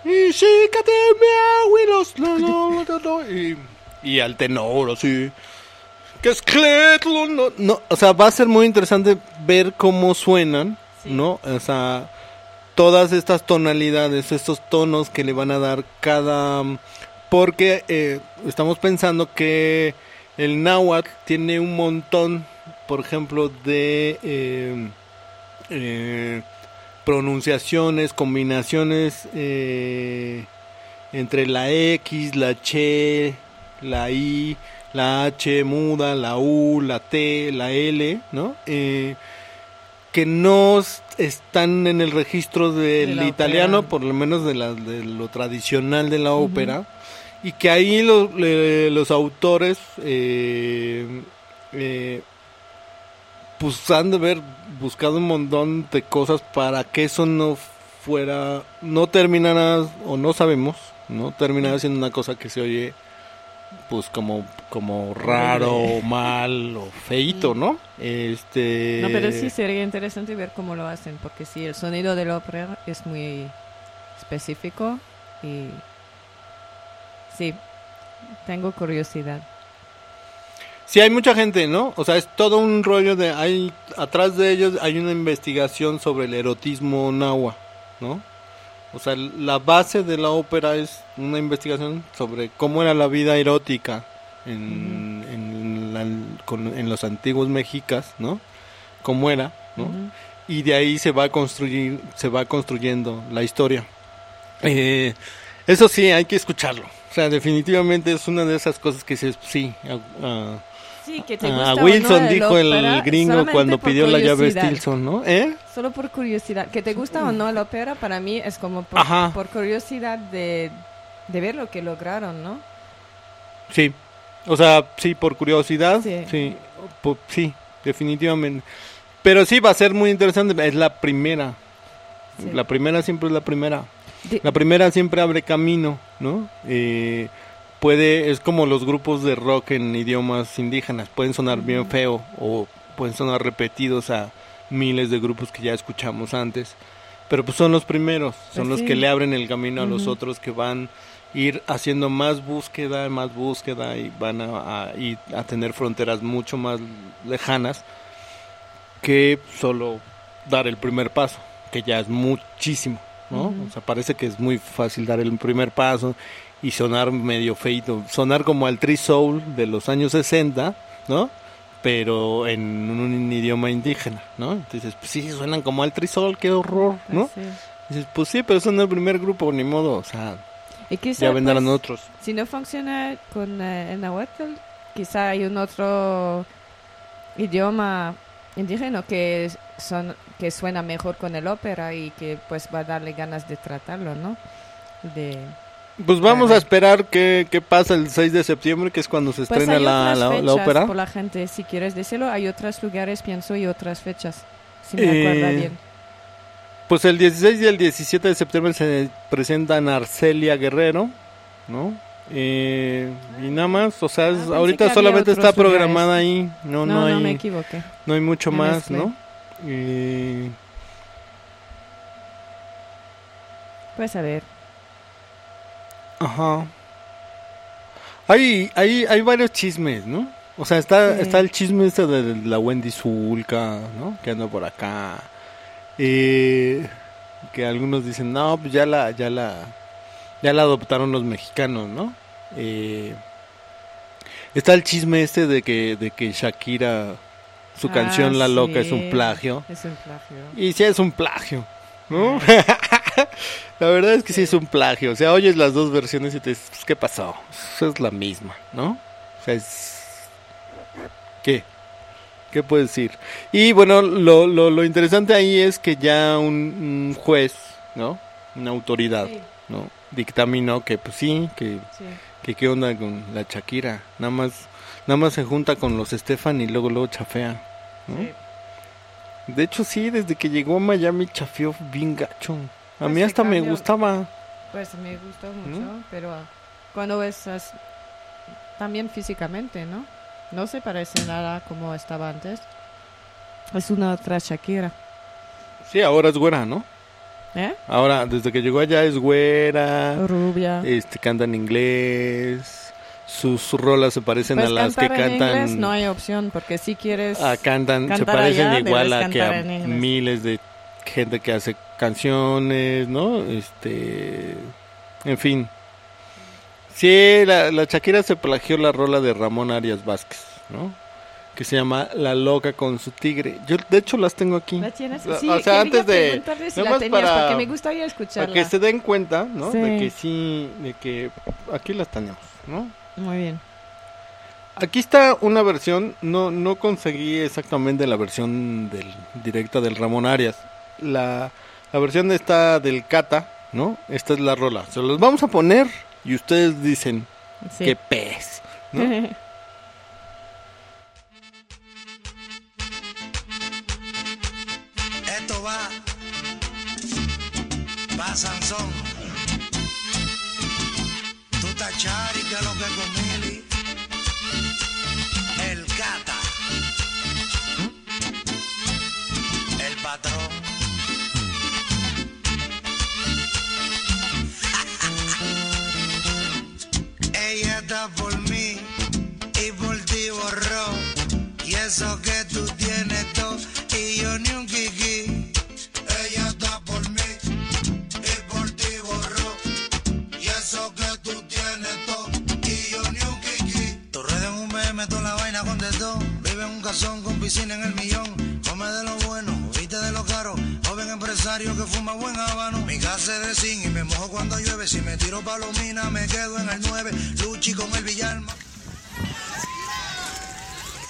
Y al tenor, así. Que es no, o sea, va a ser muy interesante ver cómo suenan, ¿no? O sea, todas estas tonalidades, estos tonos que le van a dar cada... Porque estamos pensando que el náhuatl tiene un montón, por ejemplo, de pronunciaciones, combinaciones entre la X, la Che, la I, la H muda, la U, la T, la L, ¿no? Que no están en el registro del italiano, ópera, por lo menos de lo tradicional de la ópera, y que ahí los autores pues han de haber buscado un montón de cosas para que eso no terminara, o no sabemos, no terminara siendo una cosa que se oye pues como raro, mal o feito, ¿no? No, pero sí sería interesante ver cómo lo hacen, porque sí, el sonido de la ópera es muy específico y sí, tengo curiosidad. Sí, hay mucha gente, ¿no? O sea, es todo un rollo atrás de ellos hay una investigación sobre el erotismo náhuatl, ¿no? O sea, la base de la ópera es una investigación sobre cómo era la vida erótica en los antiguos mexicas, ¿no? Cómo era, ¿no? Y de ahí se va construyendo la historia. Eso sí, hay que escucharlo. O sea, definitivamente es una de esas cosas que sí, Sí, que te gusta Wilson o no dijo el ópera, gringo solamente cuando por pidió la llave curiosidad. Stilson, ¿no? Solo por curiosidad. Que te gusta o no la ópera, para mí es como Ajá. por curiosidad de ver lo que lograron, ¿no? Sí, o sea, sí, por curiosidad, Sí. sí, sí, definitivamente. Pero sí va a ser muy interesante, es la primera. Sí. La primera siempre es la primera. De- La primera siempre abre camino, ¿no? Es como los grupos de rock en idiomas indígenas, pueden sonar bien feo o pueden sonar repetidos a miles de grupos que ya escuchamos antes, pero pues son los primeros, son Pues los sí. que le abren el camino a los otros que van a ir haciendo más búsqueda y van a tener fronteras mucho más lejanas que solo dar el primer paso, que ya es muchísimo, ¿no? O sea, parece que es muy fácil dar el primer paso y sonar medio feito, sonar como al Tree Soul de los años 60, ¿no? Pero en un idioma indígena, ¿no? Entonces, pues sí, suenan como al Tree Soul, qué horror, ¿no? Pues sí. Dices, pues sí, pero son el primer grupo, ni modo, o sea, Y quizá, ya vendrán pues, otros. si no funciona con el náhuatl, quizá hay un otro idioma indígena que suena mejor con el ópera y que pues va a darle ganas de tratarlo, ¿no? Pues vamos Ajá. a esperar qué pasa el 6 de septiembre, que es cuando se Pues estrena hay otras la fechas ópera. por la gente, si quieres decirlo, hay otros lugares, pienso, y otras fechas, si me acuerdo bien. Pues el 16 y el 17 de septiembre se presentan Arcelia Guerrero, ¿no? Y nada más, o sea, pensé que ahorita había solamente otros está lugares. programada ahí, no No, hay, me equivoqué. no hay mucho Me más, mezclé. ¿no? Pues a ver. Ajá. Hay varios chismes, ¿no? O sea, está el chisme este de la Wendy Zulka, ¿no? Que anda por acá. Que algunos dicen, no, pues ya la adoptaron los mexicanos, ¿no? Está el chisme este de que Shakira, su canción La Loca es un plagio. Es un plagio. Y sí es un plagio, ¿no? La verdad es que sí es un plagio. O sea, oyes las dos versiones y te dices, pues, ¿qué pasó? Eso es la misma, ¿no? O sea, ¿qué? ¿Qué puedes decir? Y bueno, lo interesante ahí es que ya un juez, ¿no? Una autoridad, Sí. ¿no? Dictaminó que pues sí, que qué onda con la Shakira. Nada más se junta con los Estefan y luego chafea, ¿no? Sí. De hecho sí, desde que llegó a Miami chafeó bien gacho. A Pues mí se hasta me cambió. gustaba. Pues me gustó mucho, pero cuando ves también físicamente, ¿no? No se parece nada como estaba antes. Es una otra Shakira. Sí, ahora es güera, ¿no? Ahora, desde que llegó allá es güera. Rubia. Canta en inglés. Sus rolas se parecen Pues a las que cantar en cantan. inglés no hay opción, porque si quieres Se cantar parecen allá, igual debes a que cantar a en inglés. miles de gente que hace canciones, ¿no? En fin. Sí, la Shakira se plagió la rola de Ramón Arias Vázquez, ¿no? Que se llama La Loca con su tigre. Yo, de hecho, las tengo aquí. ¿La tienes? O Sí, sea, quería antes de... preguntarle si nada la más tenías, para- porque me gustaría escucharla. Para que se den cuenta, ¿no? Sí. De que sí, de que aquí las tenemos, ¿no? Muy bien. Aquí está una versión, no conseguí exactamente la versión directa del Ramón Arias. La versión está del Cata, ¿no? Esta es la rola. Se los vamos a poner y ustedes dicen, Sí. qué pez, ¿no? Esto va Sansón. Tú estás chari, que lo que con Mili. El Cata. El patrón. Ella está por mí y por ti borró. Y eso que tú tienes todo y yo ni un kiki. Ella está por mí y por ti borró. Y eso que tú tienes todo y yo ni un kiki. Tu red en un BM, toda la vaina con de todo. Vive en un casón con piscina en el millón. Come de lo bueno, viste de lo caro. Joven empresario que fuma buen habano. Mi casa es de zinc y me mojo cuando llueve. Si me tiro palomina me quedo en el 9. Luchi con el Villalma.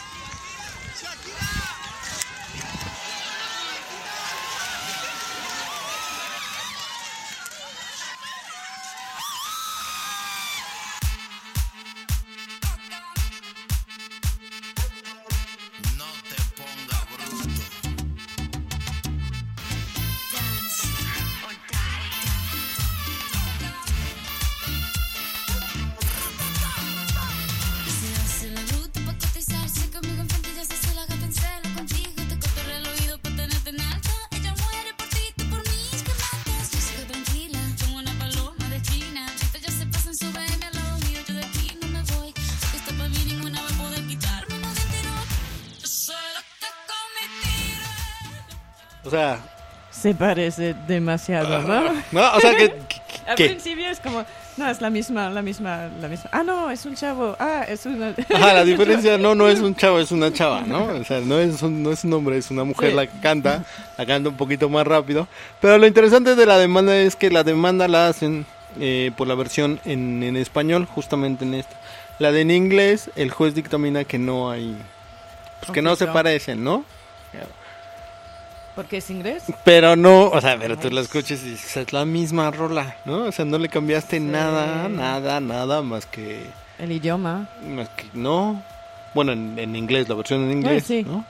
O sea... Se parece demasiado, ¿no? No, o sea Al que principio es como, no, es la misma. Ah, no, es un chavo. Ah, es una... ajá, la diferencia no es un chavo, es una chava, ¿no? O sea, no es un hombre, es una mujer Sí. la que canta un poquito más rápido. Pero lo interesante de la demanda es que la demanda la hacen por la versión en español, justamente en esta. La de en inglés, el juez dictamina que no hay, pues que no se Conflicto. parecen, ¿no? Porque es inglés. Pero no, o sea, pero tú la escuchas y dices, es la misma rola, ¿no? O sea, no le cambiaste nada más que El idioma. no. Bueno, en inglés, la versión en inglés, sí. ¿no?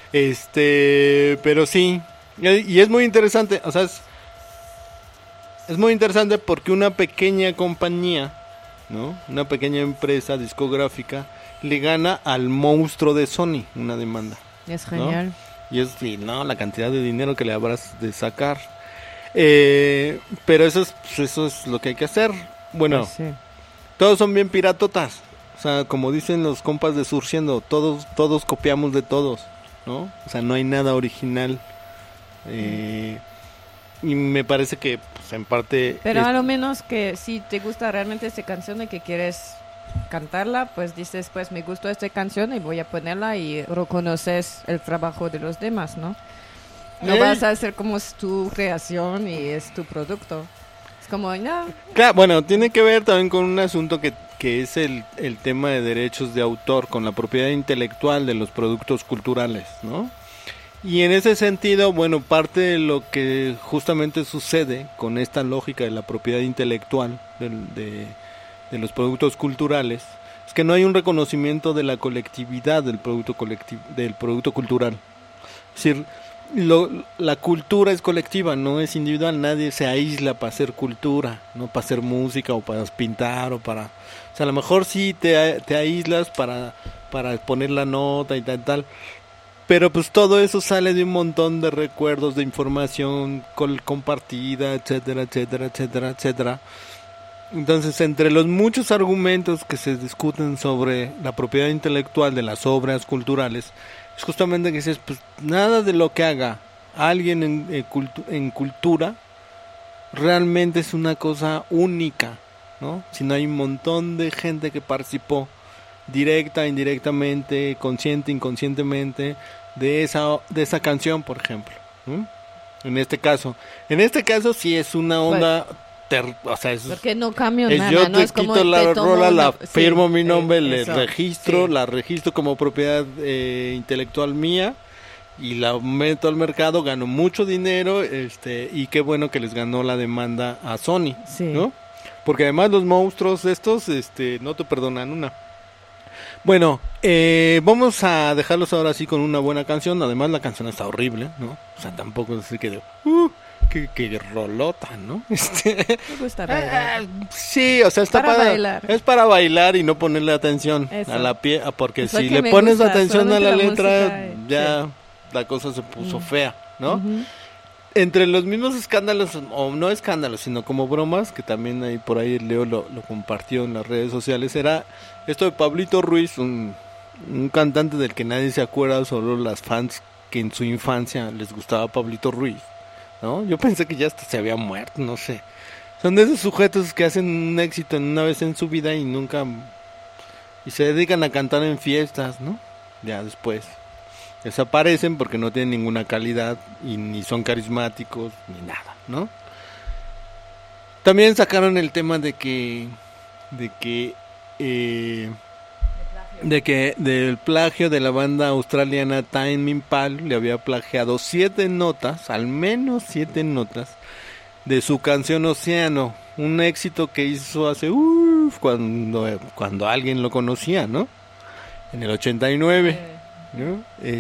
Pero sí. Y es muy interesante, o sea, es muy interesante porque una pequeña compañía, ¿no? Una pequeña empresa discográfica le gana al monstruo de Sony una demanda. Es genial. Y es la cantidad de dinero que le habrás de sacar. Pero eso es lo que hay que hacer. Bueno, Pues sí. todos son bien piratotas. O sea, como dicen los compas de Surciendo, todos copiamos de todos, ¿no? O sea, no hay nada original. Y me parece que, pues, en parte... Pero a lo menos que si te gusta realmente esta canción y que quieres cantarla, pues dices, pues me gustó esta canción y voy a ponerla y reconoces el trabajo de los demás, ¿no? No vas a hacer como es tu creación y es tu producto. Es como, no. Claro, bueno, tiene que ver también con un asunto que es el tema de derechos de autor, con la propiedad intelectual de los productos culturales, ¿no? Y en ese sentido, bueno, parte de lo que justamente sucede con esta lógica de la propiedad intelectual de los productos culturales es que no hay un reconocimiento de la colectividad del producto cultural. Es decir, la cultura es colectiva, no es individual. Nadie se aísla para hacer cultura, no para hacer música o para pintar o para... O sea, a lo mejor sí te aíslas para poner la nota y tal, pero pues todo eso sale de un montón de recuerdos, de información compartida, etcétera, etcétera, etcétera, etcétera. Entonces, entre los muchos argumentos que se discuten sobre la propiedad intelectual de las obras culturales, es justamente que dices, pues nada de lo que haga alguien en cultura realmente es una cosa única, ¿no? Sino hay un montón de gente que participó directa, indirectamente, consciente, inconscientemente de esa canción, por ejemplo, ¿no? En este caso sí es una onda... o sea, Porque no cambio es nada, yo ¿no? te Es como quito la te tomo rola, una- la firmo mi nombre, le eso, registro, sí. la registro como propiedad intelectual mía y la meto al mercado, gano mucho dinero, y qué bueno que les ganó la demanda a Sony, Sí. ¿no? Porque además los monstruos estos, no te perdonan una. Bueno, vamos a dejarlos ahora sí con una buena canción. Además la canción está horrible, ¿no? O sea, tampoco es así que que rolota, ¿no? Me gusta bailar. Sí, o sea, está Para bailar. es para bailar y no ponerle atención Eso. a la pie, porque Es lo si que le me pones gusta, atención a la solamente la letra, música, ya la cosa se puso fea, ¿no? Ujú. Entre los mismos escándalos, o no escándalos, sino como bromas, que también ahí por ahí Leo lo compartió en las redes sociales, era esto de Pablito Ruiz, un cantante del que nadie se acuerda, solo las fans que en su infancia les gustaba Pablito Ruiz, ¿no? Yo pensé que ya hasta se había muerto, no sé. Son de esos sujetos que hacen un éxito en una vez en su vida y nunca... y se dedican a cantar en fiestas, ¿no? Ya después desaparecen porque no tienen ninguna calidad y ni son carismáticos ni nada, ¿no? También sacaron el tema de que del plagio de la banda australiana Tame Impala le había plagiado 7 notas, al menos 7 notas de su canción Océano, un éxito que hizo hace cuando alguien lo conocía, ¿no? En el 89, ¿no?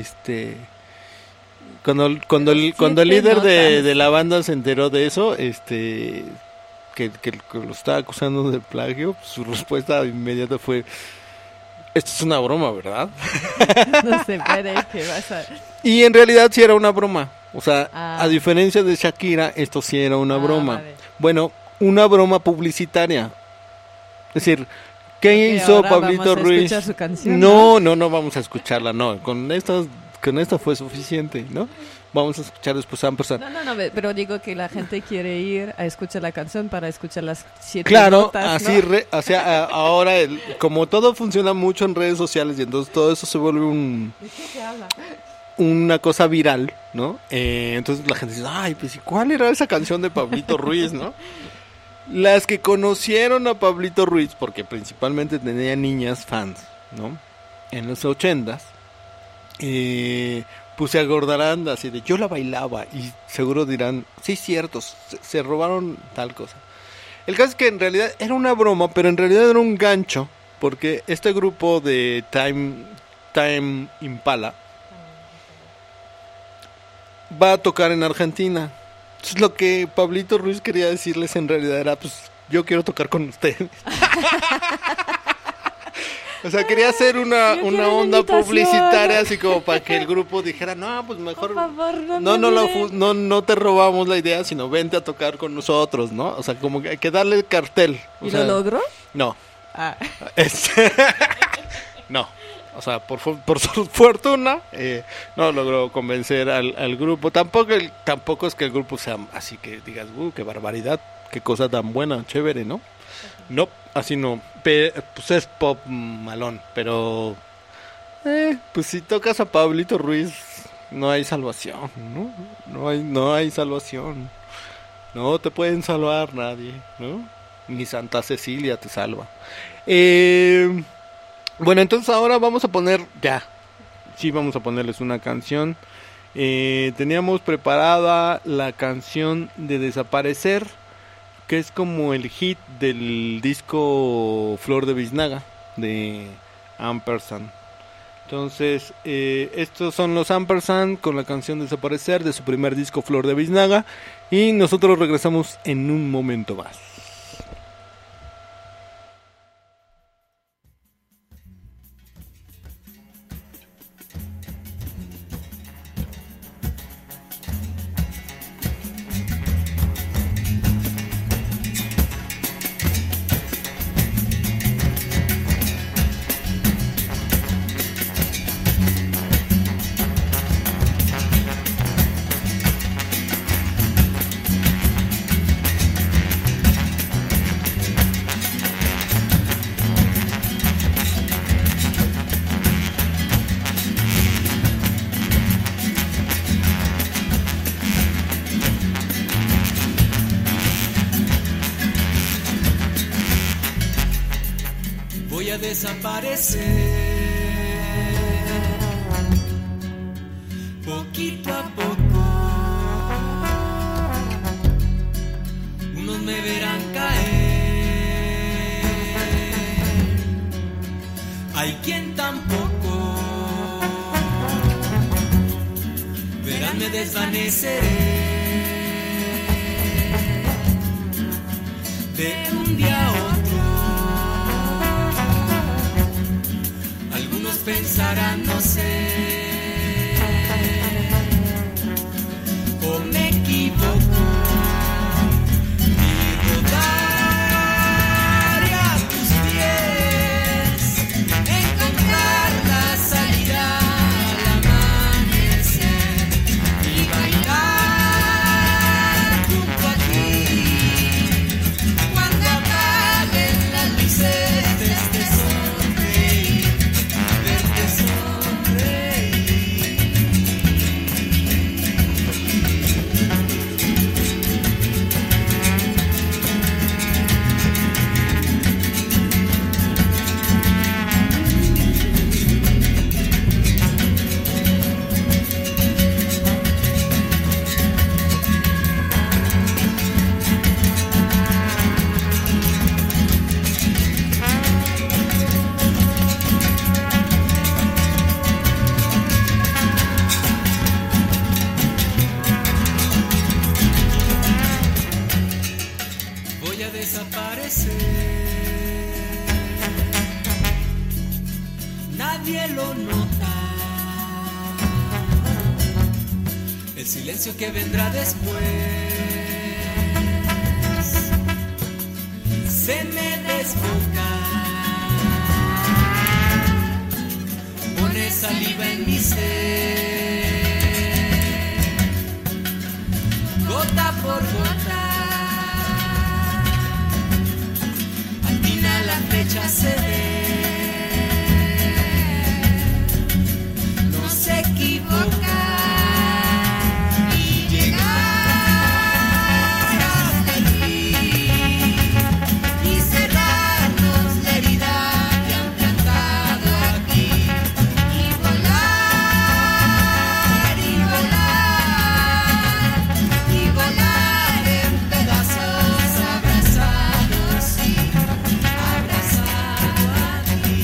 Cuando el líder de la banda se enteró de eso, que lo estaba acusando de plagio, su respuesta inmediata fue: esto es una broma, ¿verdad? No se puede, ¿qué vas a...? Y en realidad sí era una broma. O sea, Ah. a diferencia de Shakira, esto sí era una broma. Vale. Bueno, una broma publicitaria. Es decir, ¿qué Ok, hizo ahora Pablito vamos a Ruiz? escuchar su canción, No vamos a escucharla, no. Con estas con esto fue suficiente, ¿no? Vamos a escuchar después Ampersand. No, pero digo que la gente quiere ir a escuchar la canción para escuchar las 7 Claro, notas, así, ¿no? ahora, como todo funciona mucho en redes sociales y entonces todo eso se vuelve ¿De qué te habla? una cosa viral, ¿no? Entonces la gente dice, ay, pues ¿y cuál era esa canción de Pablito Ruiz, no? Las que conocieron a Pablito Ruiz, porque principalmente tenía niñas fans, ¿no? En los 80s, pues se acordarán así de yo la bailaba y seguro dirán, sí, cierto, se robaron tal cosa. El caso es que en realidad era una broma, pero en realidad era un gancho, porque este grupo de Time Impala va a tocar en Argentina. Entonces lo que Pablito Ruiz quería decirles en realidad era, pues yo quiero tocar con ustedes. O sea, quería hacer una onda publicitaria así como para que el grupo dijera, no, pues mejor, por favor, no te robamos la idea, sino vente a tocar con nosotros, ¿no? O sea, como que hay que darle el cartel. ¿Y lo logró? No. Ah. No. O sea, por su fortuna, no logró convencer al grupo. Tampoco es que el grupo sea así que digas, qué barbaridad, qué cosa tan buena, chévere, ¿no? No, así no. Pues es pop malón, pero pues si tocas a Pablito Ruiz, no hay salvación, ¿no? No hay salvación. No te pueden salvar nadie, ¿no? Ni Santa Cecilia te salva. Bueno, entonces ahora vamos a ponerles una canción. Teníamos preparada la canción de Desaparecer, que es como el hit del disco Flor de Biznaga de Ampersand. Entonces, estos son los Ampersand con la canción Desaparecer de su primer disco Flor de Biznaga, y nosotros regresamos en un momento más. Desaparecer poquito a poco, unos me verán caer, hay quien tampoco, verán me desvaneceré de un día a otro. Pensarán, no sé, o me equivoco, y rodar a tus pies, encontrar la salida al amanecer y bailar junto a ti cuando apaguen las luces de este sonreír. Nadie lo nota, el silencio que vendrá después se me desboca, pone saliva en mi ser. por gota. Al final la fecha se ve, no se equivoca. Y llegar hasta aquí y cerrarnos la herida que han plantado aquí. Y volar, y volar, y volar en pedazos, abrazados, sí, abrazado a ti.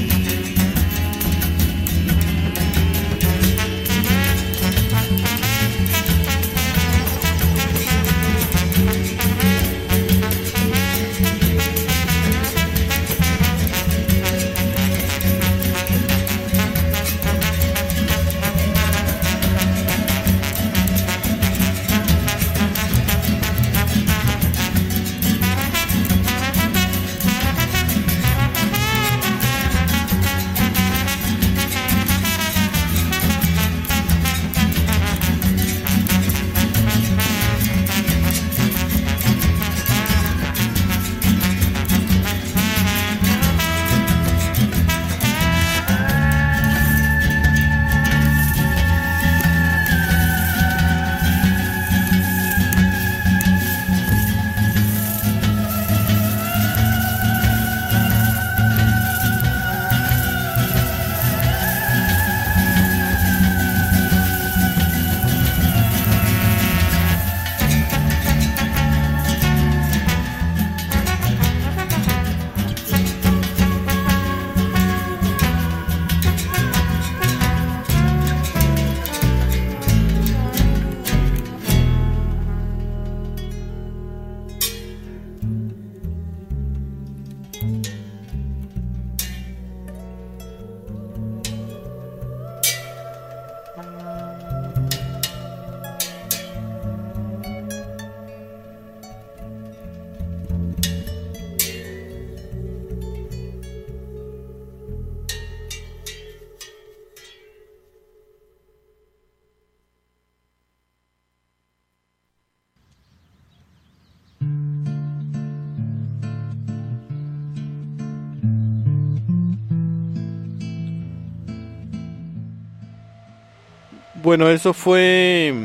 Bueno, eso fue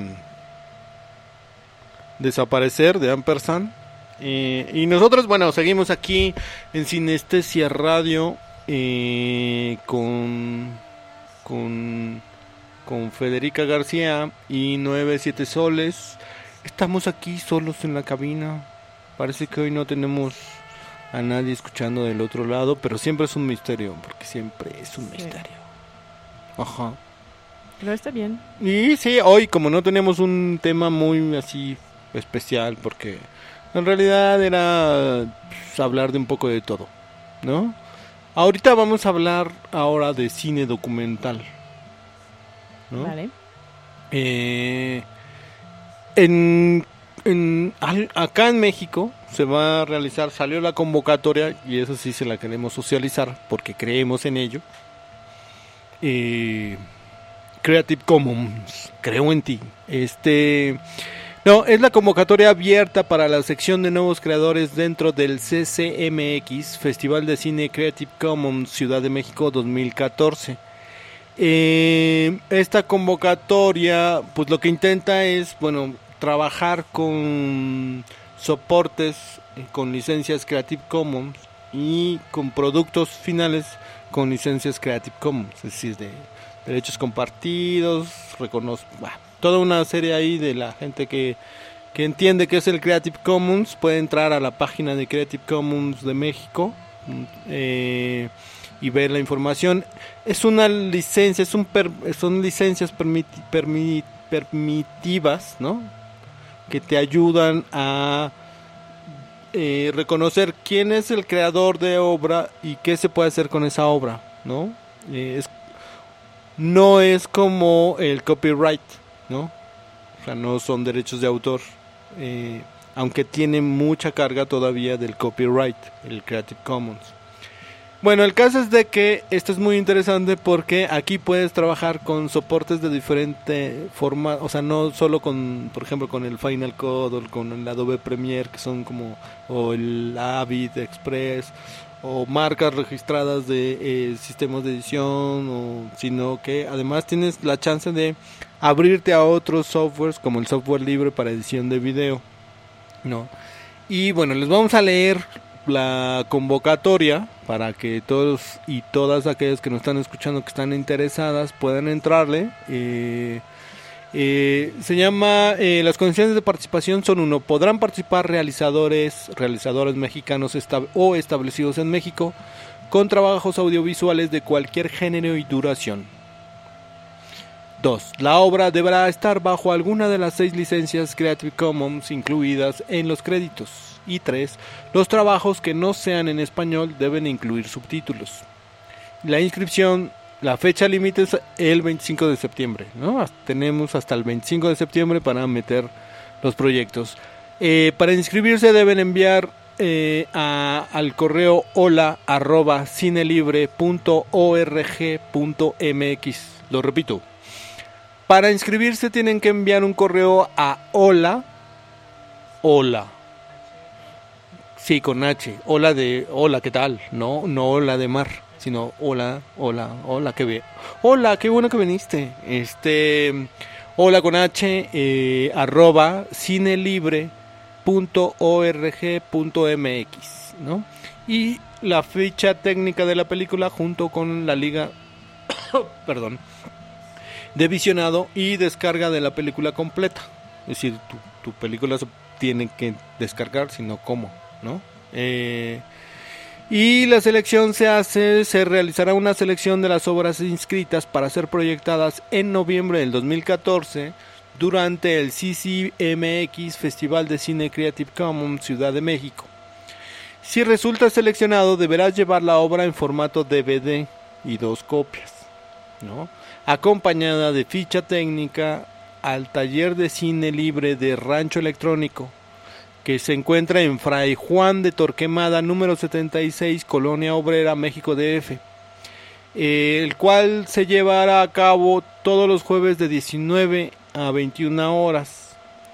Desaparecer de Ampersand. Y nosotros, bueno, seguimos aquí en Sinestesia Radio con Federica García y 97 Soles. Estamos aquí solos en la cabina. Parece que hoy no tenemos a nadie escuchando del otro lado, pero siempre es un misterio, porque siempre es un misterio. Ajá. Pero está bien. Y sí, hoy como no tenemos un tema muy así especial, porque en realidad era pues, hablar de un poco de todo, ¿no? Ahorita vamos a hablar ahora de cine documental, ¿no? Vale. Acá en México se va a realizar, salió la convocatoria y eso sí se la queremos socializar porque creemos en ello. Creative Commons, creo en ti. No, es la convocatoria abierta para la sección de nuevos creadores dentro del CCMX, Festival de Cine Creative Commons Ciudad de México 2014. Esta convocatoria, pues lo que intenta es, bueno, trabajar con soportes con licencias Creative Commons y con productos finales con licencias Creative Commons, es decir, de derechos compartidos, toda una serie ahí de la gente que entiende qué es el Creative Commons. Puede entrar a la página de Creative Commons de México y ver la información. Es una licencia, son licencias permitivas, ¿no? Que te ayudan a reconocer quién es el creador de obra y qué se puede hacer con esa obra, ¿no? No es como el copyright, ¿no? O sea, no son derechos de autor, aunque tiene mucha carga todavía del copyright, el Creative Commons. Bueno, el caso es de que esto es muy interesante porque aquí puedes trabajar con soportes de diferente forma, o sea, no solo con, por ejemplo, con el Final Cut o con el Adobe Premiere, que son como, o el Avid Express, o marcas registradas de sistemas de edición, sino que además tienes la chance de abrirte a otros softwares como el software libre para edición de video, ¿no? Y bueno, les vamos a leer la convocatoria para que todos y todas aquellas que nos están escuchando que están interesadas puedan entrarle. Se llama las condiciones de participación son: 1, podrán participar realizadores mexicanos o establecidos en México con trabajos audiovisuales de cualquier género y duración. 2, la obra deberá estar bajo alguna de las 6 licencias Creative Commons incluidas en los créditos. Y 3, los trabajos que no sean en español deben incluir subtítulos. La inscripción, la fecha límite es el 25 de septiembre, ¿no? Tenemos hasta el 25 de septiembre para meter los proyectos. Para inscribirse deben enviar al correo hola@cinelibre.org.mx. Lo repito. Para inscribirse tienen que enviar un correo a hola. Sí, con H. Hola, ¿qué tal? No hola de mar, sino hola, qué bueno que viniste. Hola con H, @cinelibre.org.mx, ¿no? Y la ficha técnica de la película junto con la liga, perdón, de visionado y descarga de la película completa. Es decir, tu película se tiene que descargar, sino cómo, ¿no? Y la selección se realizará una selección de las obras inscritas para ser proyectadas en noviembre del 2014 durante el CCMX Festival de Cine Creative Commons Ciudad de México. Si resulta seleccionado, deberás llevar la obra en formato DVD y 2 copias, ¿no? Acompañada de ficha técnica al taller de cine libre de Rancho Electrónico, que se encuentra en Fray Juan de Torquemada, número 76, Colonia Obrera, México DF, el cual se llevará a cabo todos los jueves de 19 a 21 horas.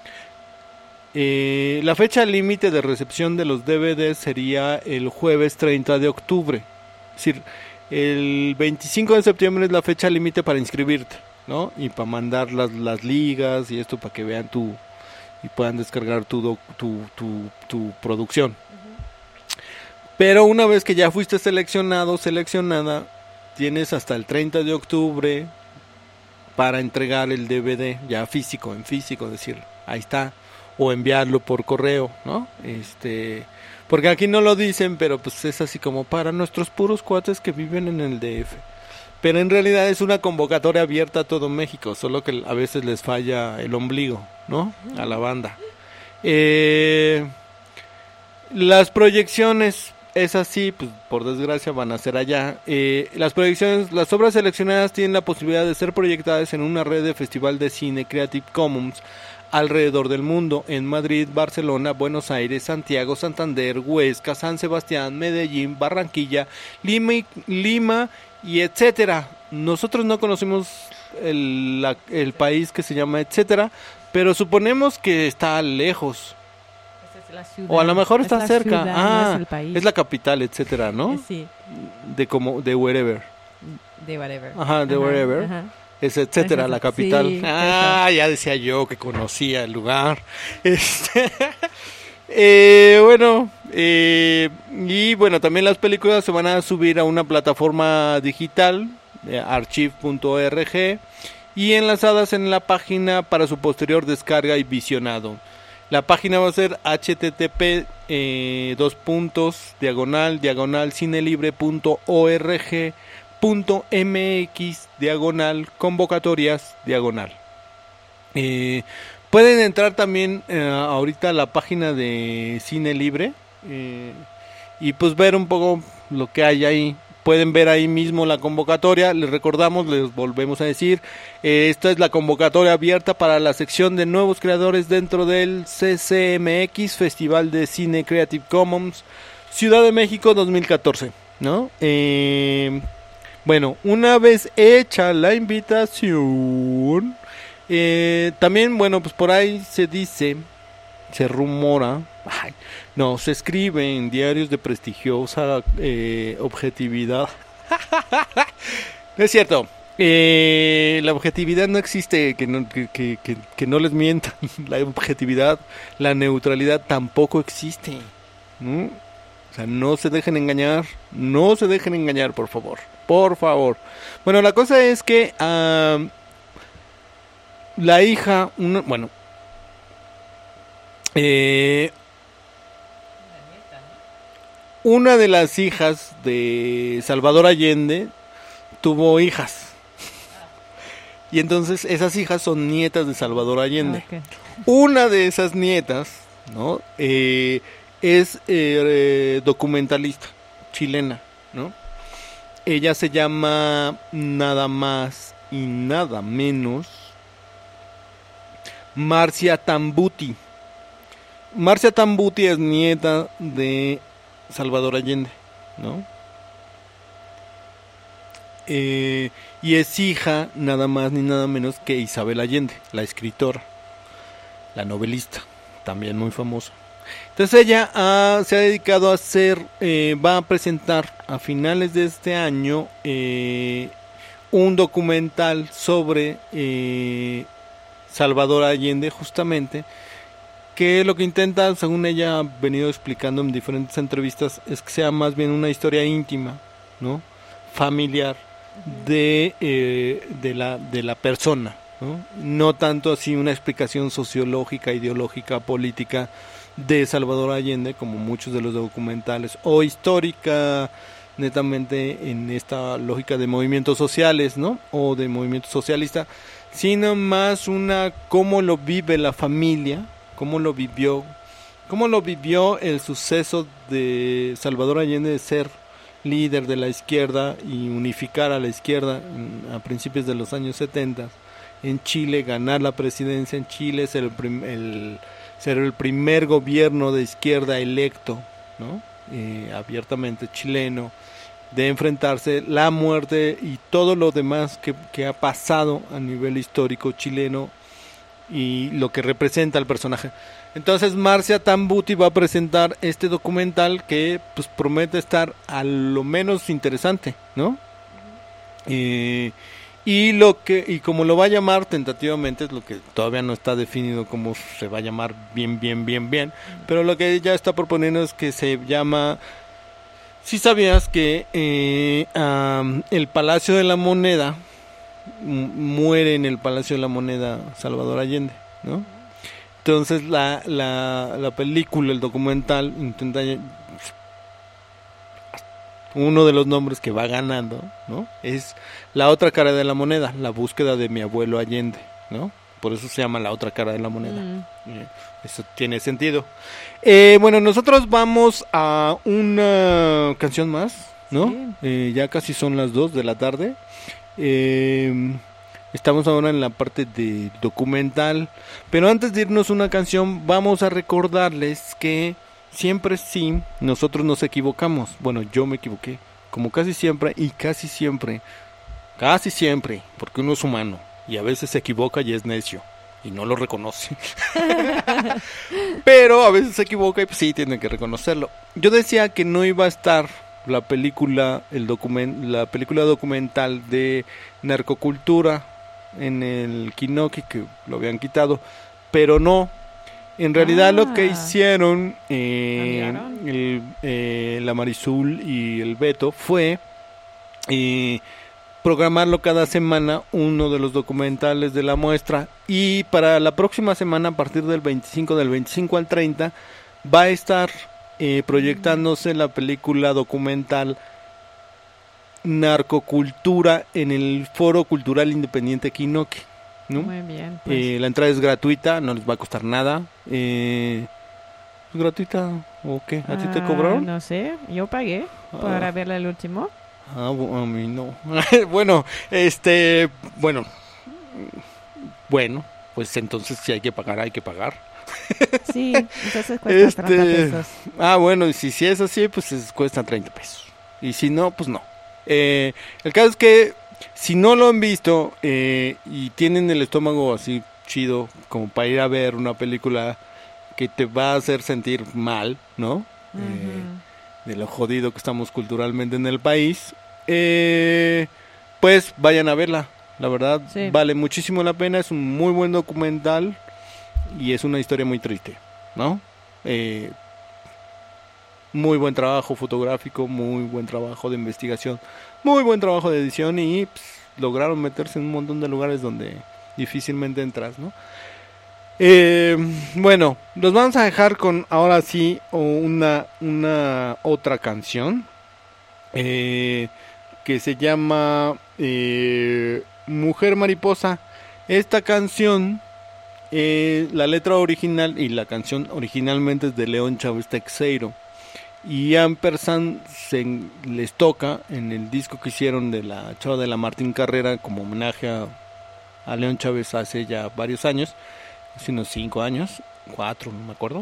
La fecha límite de recepción de los DVDs sería el jueves 30 de octubre. Es decir, el 25 de septiembre es la fecha límite para inscribirte, ¿no? Y para mandar las ligas y esto para que vean y puedan descargar tu producción. Pero una vez que ya fuiste seleccionada, tienes hasta el 30 de octubre para entregar el DVD ya en físico, decir, ahí está, o enviarlo por correo, ¿no? Porque aquí no lo dicen, pero pues es así como para nuestros puros cuates que viven en el DF. Pero en realidad es una convocatoria abierta a todo México, solo que a veces les falla el ombligo, ¿no? A la banda. Las proyecciones, es así, pues por desgracia van a ser allá. Las proyecciones, las obras seleccionadas tienen la posibilidad de ser proyectadas en una red de festival de cine Creative Commons alrededor del mundo, en Madrid, Barcelona, Buenos Aires, Santiago, Santander, Huesca, San Sebastián, Medellín, Barranquilla, Lima y etcétera. Nosotros no conocemos el país que se llama etcétera, pero suponemos que está lejos. Esa es la ciudad. O a lo mejor está cerca. Ciudad, no es el país. Es la capital, etcétera, ¿no? Sí. De wherever. De whatever. Ajá, de wherever. Ajá. Es etcétera, la capital. Sí, ya decía yo que conocía el lugar. Bueno, y bueno, también las películas se van a subir a una plataforma digital, archive.org, y enlazadas en la página para su posterior descarga y visionado. La página va a ser http://cinelibre.org.mx/convocatorias/. Pueden entrar también ahorita a la página de Cine Libre y pues ver un poco lo que hay ahí. Pueden ver ahí mismo la convocatoria. Les recordamos, les volvemos a decir, esta es la convocatoria abierta para la sección de nuevos creadores dentro del CCMX Festival de Cine Creative Commons Ciudad de México 2014. ¿no? Bueno, una vez hecha la invitación, también, bueno, pues por ahí se dice, se rumora, se escribe en diarios de prestigiosa objetividad. No es cierto. La objetividad no existe, que no les mientan. La objetividad, la neutralidad tampoco existe, ¿no? O sea, no se dejen engañar, por favor, por favor. Bueno, la cosa es que la hija, una de las hijas de Salvador Allende tuvo hijas. Y entonces esas hijas son nietas de Salvador Allende. Okay. Una de esas nietas, ¿no? Es documentalista chilena, ¿no? Ella se llama nada más y nada menos Marcia Tambuti. Marcia Tambuti es nieta de Salvador Allende, ¿no? Y es hija nada más ni nada menos que Isabel Allende, la escritora, la novelista, también muy famosa. Entonces ella se ha dedicado a hacer, va a presentar a finales de este año un documental sobre Salvador Allende, justamente, que lo que intenta, según ella ha venido explicando en diferentes entrevistas, es que sea más bien una historia íntima, ¿no? Familiar de la persona, ¿no? No tanto así una explicación sociológica, ideológica, política de Salvador Allende, como muchos de los documentales, o histórica, netamente en esta lógica de movimientos sociales, ¿no? O de movimiento socialista, sino más una cómo lo vive la familia, cómo lo vivió el suceso de Salvador Allende de ser líder de la izquierda y unificar a la izquierda a principios de los años 70 en Chile, ganar la presidencia en Chile, ser el primer gobierno de izquierda electo, ¿no? Abiertamente chileno, de enfrentarse la muerte y todo lo demás que ha pasado a nivel histórico chileno y lo que representa el personaje. Entonces Marcia Tambuti va a presentar este documental que pues promete estar a lo menos interesante, ¿no? Y como lo va a llamar tentativamente, es lo que todavía no está definido cómo se va a llamar bien, pero lo que ella está proponiendo es que se llama, si sabías que el Palacio de la Moneda, muere en el Palacio de la Moneda Salvador Allende, ¿no? Entonces la película, el documental, intenta, uno de los nombres que va ganando, ¿no? Es La otra cara de la moneda, la búsqueda de mi abuelo Allende, ¿no? Por eso se llama La otra cara de la moneda. Eso tiene sentido. Bueno, nosotros vamos a una canción más, ¿no? Sí. Ya casi son las 2 de la tarde. Estamos ahora en la parte de documental, pero antes de irnos una canción, vamos a recordarles que siempre sí, nosotros nos equivocamos. Bueno, yo me equivoqué, como casi siempre, porque uno es humano y a veces se equivoca y es necio y no lo reconoce. Pero a veces se equivoca y pues sí, tienen que reconocerlo. Yo decía que no iba a estar la película documental de narcocultura en el Kinoki, que lo habían quitado, pero no. En realidad lo que hicieron la Marizul y el Beto fue programarlo cada semana, uno de los documentales de la muestra, y para la próxima semana, a partir del 25 al 30, va a estar proyectándose la película documental Narcocultura en el Foro Cultural Independiente Kinoki, ¿no? Muy bien, pues. La entrada es gratuita, no les va a costar nada. ¿Es gratuita o qué? ¿A ti te cobraron? No sé, yo pagué para verla el último. A mí no. Bueno, pues entonces si hay que pagar, hay que pagar. Sí, entonces cuesta 30 pesos. Bueno, si es así, pues cuesta 30 pesos. Y si no, pues no. El caso es que si no lo han visto y tienen el estómago así chido como para ir a ver una película que te va a hacer sentir mal, ¿no? De lo jodido que estamos culturalmente en el país, pues vayan a verla. La verdad, sí, vale muchísimo la pena. Es un muy buen documental y es una historia muy triste, ¿no? Muy buen trabajo fotográfico, muy buen trabajo de investigación, muy buen trabajo de edición y pues, lograron meterse en un montón de lugares donde difícilmente entras, ¿no? Bueno, los vamos a dejar con ahora sí una otra canción que se llama Mujer Mariposa. Esta canción, la letra original y la canción originalmente es de León Chávez Teixeiro y Ampersand les toca en el disco que hicieron de la Chava de la Martín Carrera como homenaje a León Chávez hace ya varios años, hace unos 5 años, 4, no me acuerdo.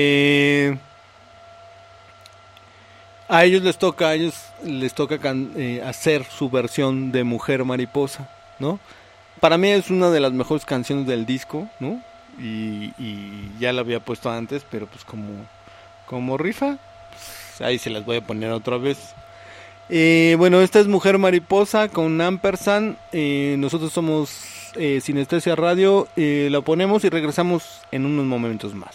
A ellos les toca hacer su versión de Mujer Mariposa, ¿no? Para mí es una de las mejores canciones del disco, ¿no? Y ya la había puesto antes, pero pues como rifa, pues ahí se las voy a poner otra vez. Bueno, esta es Mujer Mariposa con Ampersand. Nosotros somos Sinestesia Radio. La ponemos y regresamos en unos momentos más.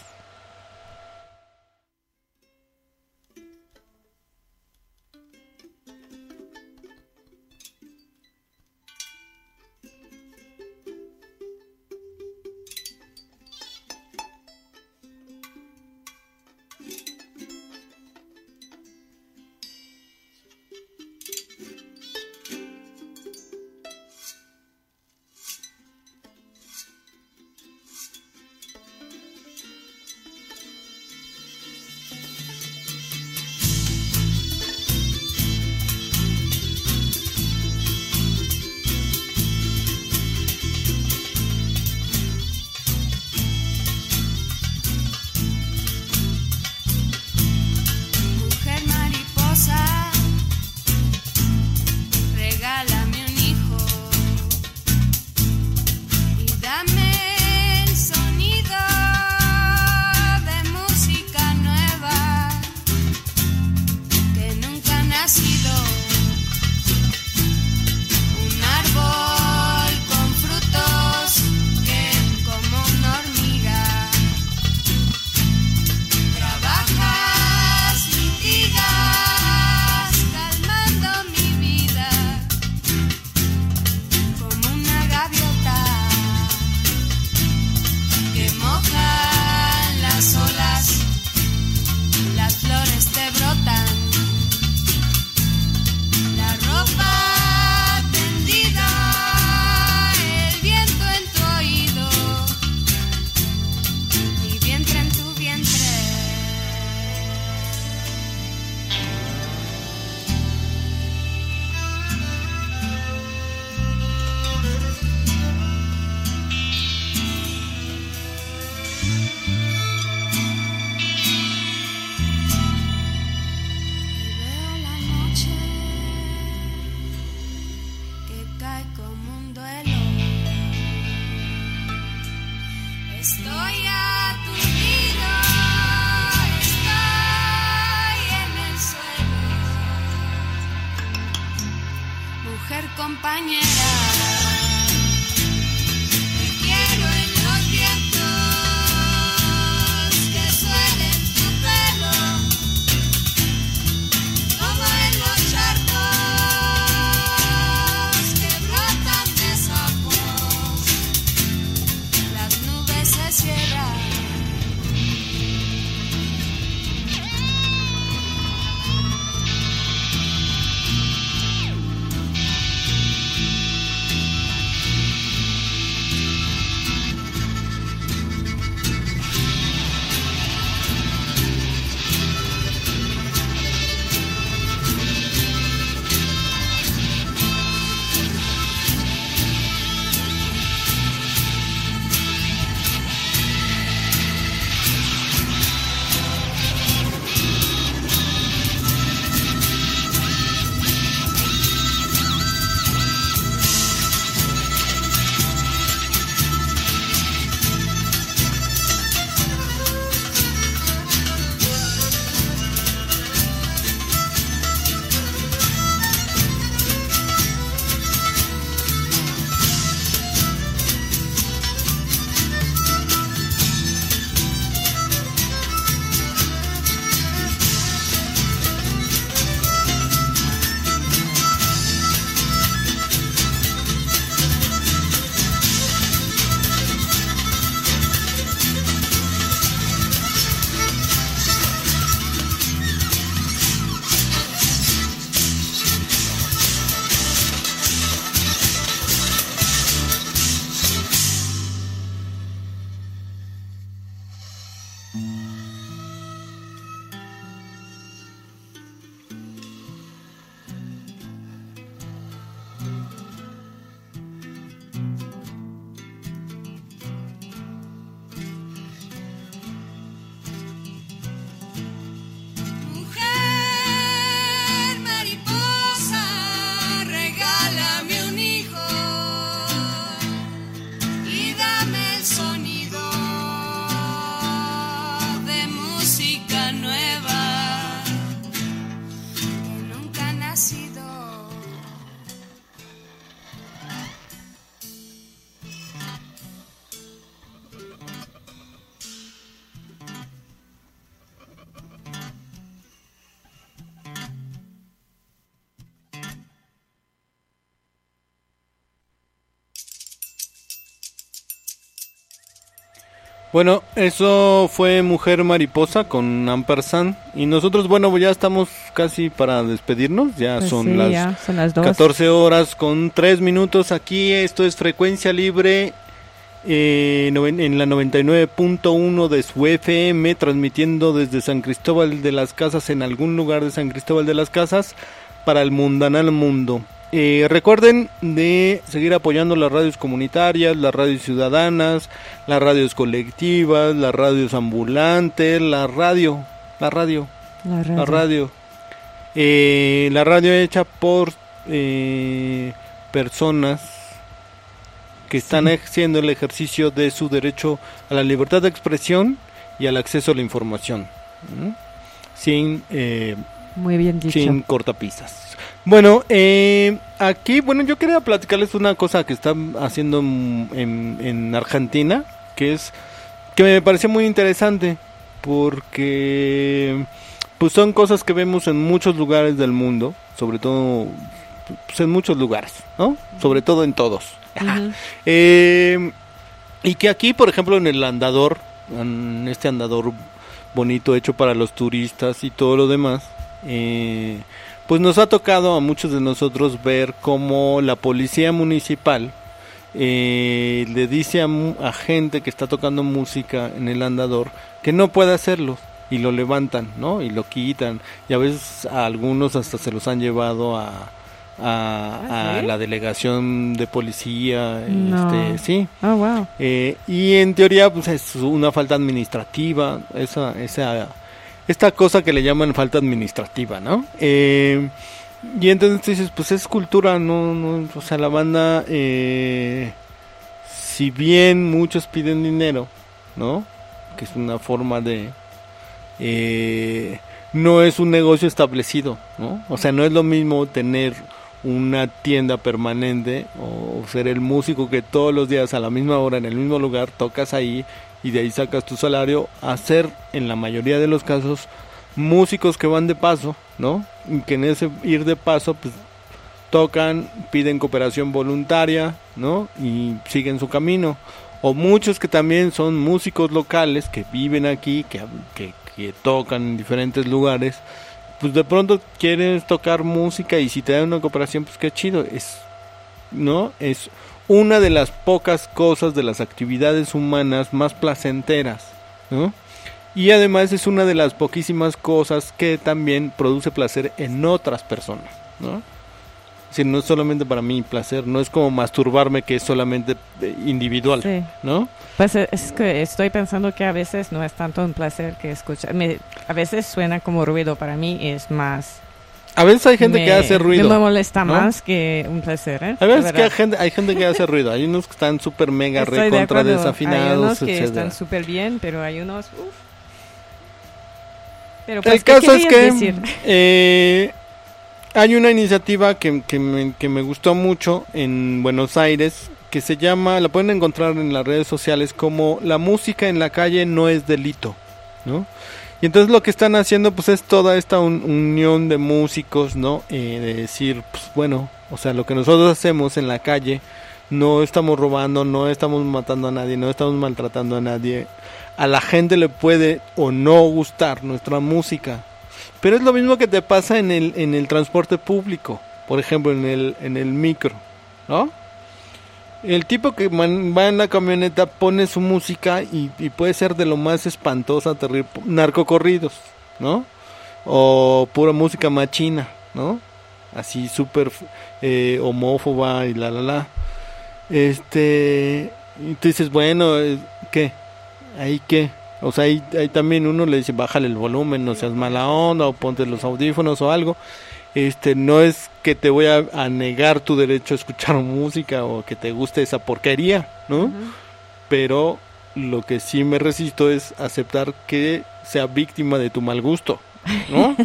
Bueno, eso fue Mujer Mariposa con Ampersand. Y nosotros, bueno, ya estamos casi para despedirnos. Ya Pues son sí, las ya son las 2. 14 horas con 3 minutos. Aquí esto es Frecuencia Libre en la 99.1 de su FM, transmitiendo desde San Cristóbal de las Casas, en algún lugar de San Cristóbal de las Casas, para el mundanal mundo. Recuerden de seguir apoyando las radios comunitarias, las radios ciudadanas, las radios colectivas, las radios ambulantes, la radio hecha por personas que están haciendo el ejercicio de su derecho a la libertad de expresión y al acceso a la información, sin Muy bien dicho. sin cortapisas. Bueno, aquí, yo quería platicarles una cosa que están haciendo en Argentina, que me pareció muy interesante, porque pues son cosas que vemos en muchos lugares del mundo, sobre todo pues, en muchos lugares, ¿no? Sobre todo en todos. Ujú. Y que aquí, por ejemplo, en el andador, en este andador bonito hecho para los turistas y todo lo demás, pues nos ha tocado a muchos de nosotros ver cómo la policía municipal le dice a gente que está tocando música en el andador que no puede hacerlo, y lo levantan, ¿no? Y lo quitan, y a veces a algunos hasta se los han llevado a ¿Sí? la delegación de policía. No. Sí. Oh, wow. Y en teoría pues es una falta administrativa, esta cosa que le llaman falta administrativa, ¿no? Y entonces dices, pues es cultura, no, o sea, la banda, si bien muchos piden dinero, ¿no? Que es una forma de, no es un negocio establecido, ¿no? O sea, no es lo mismo tener una tienda permanente o ser el músico que todos los días a la misma hora en el mismo lugar tocas ahí y de ahí sacas tu salario, a ser en la mayoría de los casos músicos que van de paso, ¿no? Y que en ese ir de paso pues tocan, piden cooperación voluntaria, ¿no? Y siguen su camino. O muchos que también son músicos locales que viven aquí, que tocan en diferentes lugares, pues de pronto quieres tocar música y si te dan una cooperación, pues qué chido, ¿no? Es una de las pocas cosas de las actividades humanas más placenteras, ¿no? Y además es una de las poquísimas cosas que también produce placer en otras personas, ¿no? Es decir, no es solamente para mí placer, no es como masturbarme, que es solamente individual, Sí. ¿no? Pues es que estoy pensando que a veces no es tanto un placer que escuchar. A veces suena como ruido, para mí es más... A veces hay gente que hace ruido, Me molesta ¿no? más que un placer, ¿eh? A veces De que verdad. hay gente que hace ruido, hay unos que están súper mega Estoy de recontra acuerdo. Hay desafinados, unos que etcétera. están súper bien, pero hay unos... uf. Pero pues, El ¿qué caso es querías que decir? hay una iniciativa que me gustó mucho en Buenos Aires, que se llama, la pueden encontrar en las redes sociales como La música en la calle no es delito, ¿no? Y entonces lo que están haciendo pues es toda esta unión de músicos, ¿no? De decir, pues bueno, o sea, lo que nosotros hacemos en la calle, no estamos robando, no estamos matando a nadie, no estamos maltratando a nadie. A la gente le puede o no gustar nuestra música, pero es lo mismo que te pasa en el transporte público, por ejemplo en el micro, ¿no? El tipo que va en la camioneta pone su música y puede ser de lo más espantosa, terrible, narcocorridos, ¿no? O pura música machina, ¿no? Así súper homófoba y y tú dices, bueno, ¿qué? ¿Ahí qué? O sea, ahí también uno le dice, bájale el volumen, no seas mala onda, o ponte los audífonos o algo. No es que te voy a negar tu derecho a escuchar música o que te guste esa porquería, ¿no? Pero lo que sí me resisto es aceptar que sea víctima de tu mal gusto, ¿no?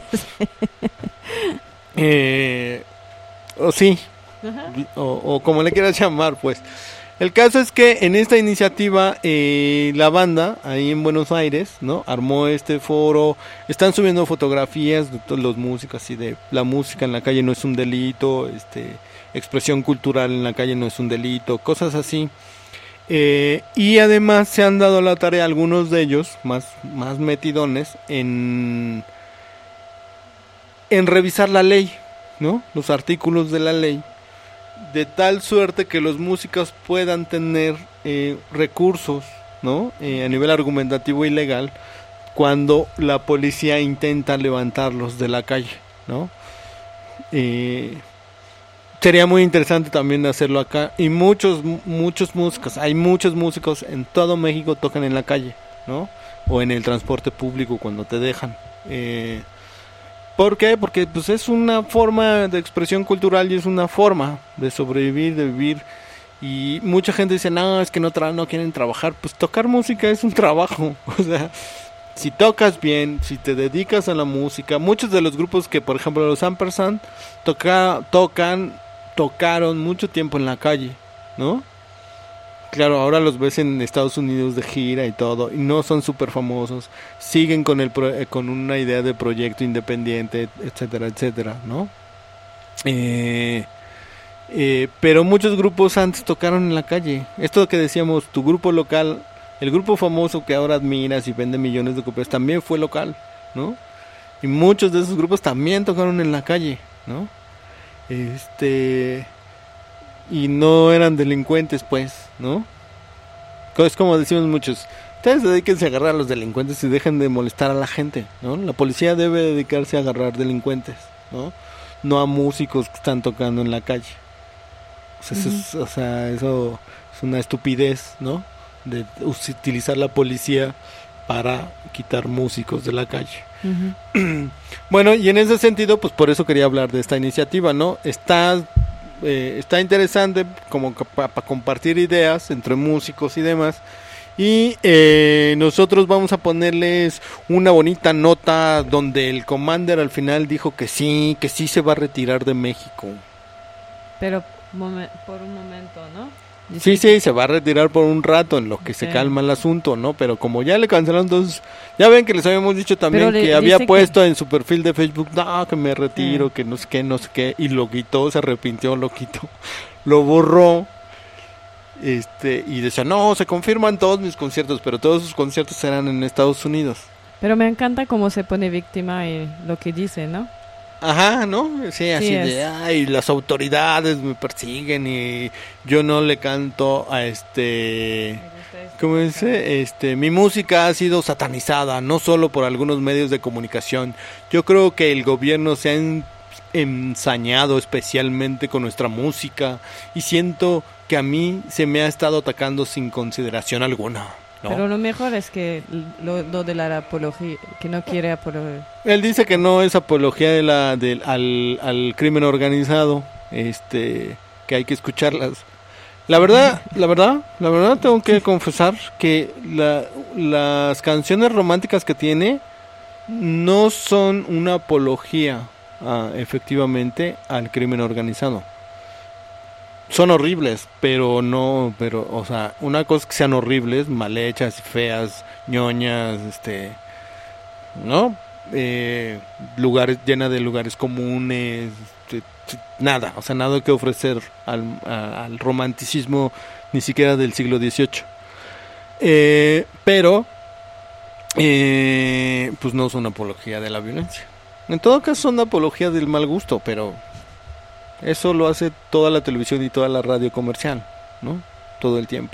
O sí, o como le quieras llamar, pues. El caso es que en esta iniciativa la banda ahí en Buenos Aires, ¿no? Armó este foro, están subiendo fotografías de todos los músicos, así de la música en la calle no es un delito, expresión cultural en la calle no es un delito, cosas así. Y además se han dado la tarea algunos de ellos, más metidones, en revisar la ley, ¿no? Los artículos de la ley, de tal suerte que los músicos puedan tener recursos, ¿no? A nivel argumentativo y legal, cuando la policía intenta levantarlos de la calle, ¿no? Sería muy interesante también hacerlo acá. Y muchos músicos, hay muchos músicos en todo México tocan en la calle, ¿no? O en el transporte público cuando te dejan. ¿Por qué? Porque pues es una forma de expresión cultural y es una forma de sobrevivir, de vivir. Y mucha gente dice, no, es que no quieren trabajar. Pues tocar música es un trabajo. O sea, si tocas bien, si te dedicas a la música. Muchos de los grupos que, por ejemplo, los Ampersand tocaron mucho tiempo en la calle, ¿no? Claro, ahora los ves en Estados Unidos de gira y todo, y no son súper famosos, siguen con una idea de proyecto independiente, etcétera, etcétera, ¿no? Pero muchos grupos antes tocaron en la calle. Esto que decíamos, tu grupo local, el grupo famoso que ahora admiras y vende millones de copias, también fue local, ¿no? Y muchos de esos grupos también tocaron en la calle, ¿no? Y no eran delincuentes, pues, ¿no? Es como decimos muchos, ustedes dedíquense a agarrar a los delincuentes y dejen de molestar a la gente, ¿no? La policía debe dedicarse a agarrar delincuentes, ¿no? No a músicos que están tocando en la calle. Eso es una estupidez, ¿no? De utilizar la policía para quitar músicos de la calle. Bueno, y en ese sentido, pues por eso quería hablar de esta iniciativa, ¿no? Está interesante como para compartir ideas entre músicos y demás. Y nosotros vamos a ponerles una bonita nota donde el Commander al final dijo que sí se va a retirar de México. Pero por un momento, ¿no? Sí, se va a retirar por un rato en lo que se calma el asunto, ¿no? Pero como ya le cancelaron, entonces, ya ven que les habíamos dicho también que había puesto en su perfil de Facebook, no, que me retiro, que no sé qué, y lo quitó, se arrepintió, lo quitó, lo borró, y decía, no, se confirman todos mis conciertos, pero todos sus conciertos serán en Estados Unidos. Pero me encanta cómo se pone víctima y lo que dice, ¿no? Ajá, ¿no? Sí, así de, ay, las autoridades me persiguen y yo no le canto a ¿cómo dice? Mi música ha sido satanizada, no solo por algunos medios de comunicación. Yo creo que el gobierno se ha ensañado especialmente con nuestra música y siento que a mí se me ha estado atacando sin consideración alguna. ¿No? Pero lo mejor es que lo de la apología, que no quiere apología. Él dice que no es apología al crimen organizado, que hay que escucharlas. La verdad tengo que confesar que las canciones románticas que tiene no son una apología efectivamente al crimen organizado. Son horribles, o sea, una cosa es que sean horribles, mal hechas, feas, ñoñas, ¿no? Lugares, llena de lugares comunes, nada que ofrecer al romanticismo, ni siquiera del siglo XVIII. Pero, pues no son apología de la violencia. En todo caso son apología del mal gusto, pero eso lo hace toda la televisión y toda la radio comercial, ¿no? Todo el tiempo.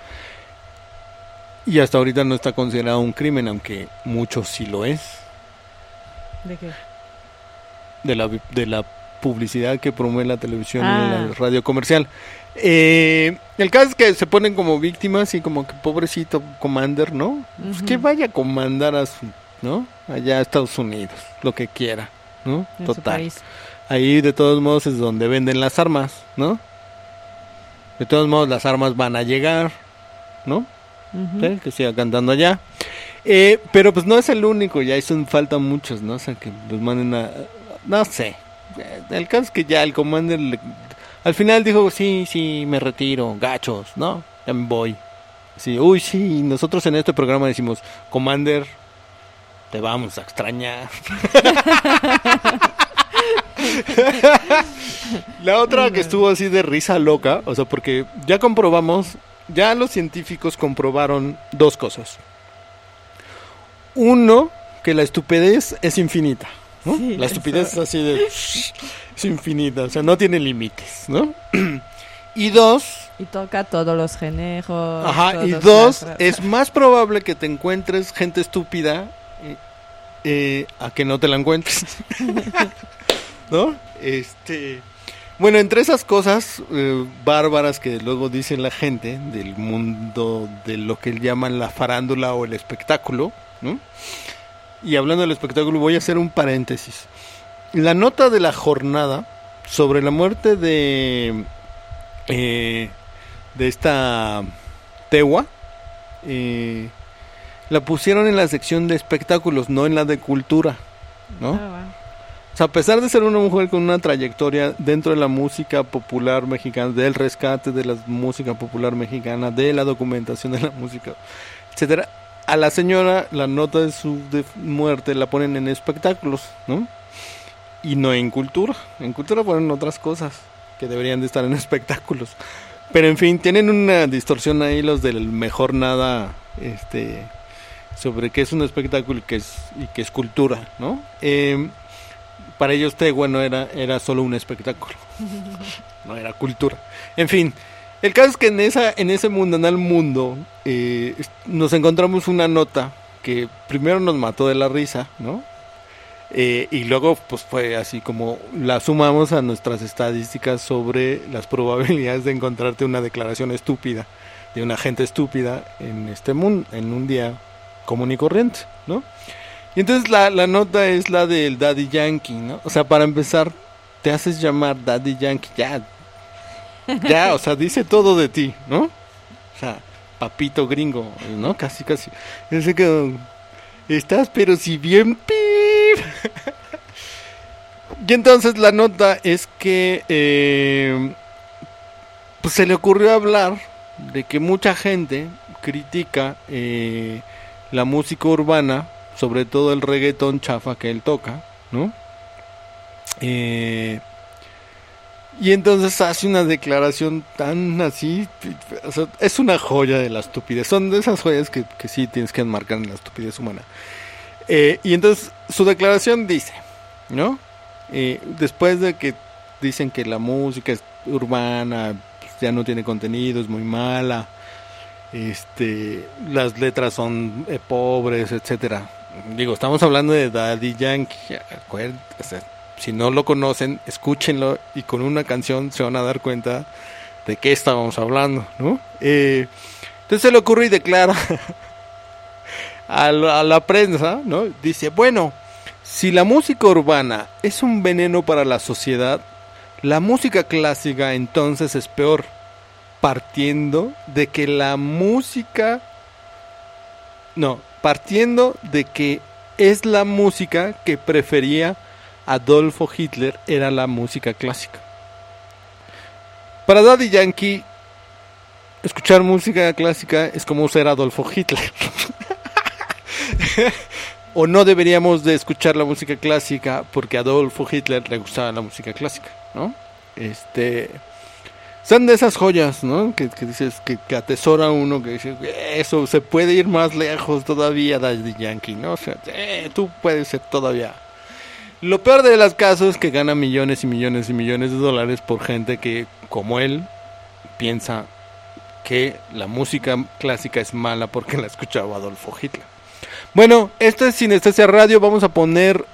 Y hasta ahorita no está considerado un crimen, aunque mucho sí lo es. ¿De qué? De la publicidad que promueve la televisión y la radio comercial. El caso es que se ponen como víctimas y como que pobrecito Commander, ¿no? Pues que vaya a comandar ¿no? Allá a Estados Unidos, lo que quiera, ¿no? En total. su país. Ahí de todos modos es donde venden las armas, ¿no? De todos modos las armas van a llegar, ¿no? ¿Sí? Que siga cantando allá. Pero pues no es el único, ya faltan muchos, ¿no? O sea, que los manden no sé. El caso es que ya el Commander al final dijo, sí, me retiro, gachos, ¿no? Ya me voy. Sí, sí, nosotros en este programa decimos, Commander, te vamos a extrañar. La otra que estuvo así de risa loca, o sea, porque ya comprobamos ya los científicos comprobaron dos cosas. Uno, que la estupidez es infinita, ¿no? Sí, la estupidez es así de... es infinita, o sea, no tiene límites, ¿no? Y dos... Y toca todos los géneros. Ajá, y dos, es más probable que te encuentres gente estúpida a que no te la encuentres. ¿No? Bueno, entre esas cosas bárbaras que luego dice la gente del mundo de lo que llaman la farándula o el espectáculo, ¿no? Y hablando del espectáculo, voy a hacer un paréntesis. La nota de la jornada sobre la muerte de esta Tewa, la pusieron en la sección de espectáculos, no en la de cultura, ¿no? Ah, wow. O sea, a pesar de ser una mujer con una trayectoria dentro de la música popular mexicana, del rescate de la música popular mexicana, de la documentación de la música, etcétera, a la señora la nota de su muerte la ponen en espectáculos, ¿no? Y no en cultura. En cultura ponen otras cosas que deberían de estar en espectáculos. Pero en fin, tienen una distorsión ahí los del mejor nada, sobre qué es un espectáculo y qué es cultura, ¿no? Para ellos Tewa no era solo un espectáculo, no era cultura. En fin, el caso es que en ese mundanal mundo nos encontramos una nota que primero nos mató de la risa, ¿no? Y luego pues fue así como la sumamos a nuestras estadísticas sobre las probabilidades de encontrarte una declaración estúpida de una gente estúpida en este mundo, en un día común y corriente, ¿no? Y entonces la nota es la del Daddy Yankee, ¿no? O sea, para empezar, te haces llamar Daddy Yankee, ya, o sea, dice todo de ti, ¿no? O sea, papito gringo, ¿no? Casi. Ese que estás, pero si bien pip. Y entonces la nota es que pues se le ocurrió hablar de que mucha gente critica la música urbana, sobre todo el reggaetón chafa que él toca, ¿no? Y entonces hace una declaración tan así, o sea, es una joya de la estupidez, son de esas joyas que sí tienes que enmarcar en la estupidez humana. Y entonces su declaración dice, ¿no? Después de que dicen que la música es urbana, pues ya no tiene contenido, es muy mala, las letras son pobres, etcétera. Digo, estamos hablando de Daddy Yankee, acuérdense. Si no lo conocen, escúchenlo y con una canción se van a dar cuenta de qué estábamos hablando, ¿no? Entonces se le ocurre y declara a la prensa, ¿no? Dice, bueno, si la música urbana es un veneno para la sociedad, la música clásica entonces es peor, partiendo de que es la música que prefería Adolfo Hitler era la música clásica. Para Daddy Yankee, escuchar música clásica es como ser Adolfo Hitler. O no deberíamos de escuchar la música clásica porque a Adolfo Hitler le gustaba la música clásica, ¿no? Son de esas joyas, ¿no? Que dices que atesora uno, que dice, eso se puede ir más lejos todavía, Daddy Yankee, ¿no? O sea, tú puedes ser todavía. Lo peor de los casos es que gana millones y millones y millones de dólares por gente que, como él, piensa que la música clásica es mala porque la escuchaba Adolfo Hitler. Bueno, esto es Sinestesia Radio. Vamos a poner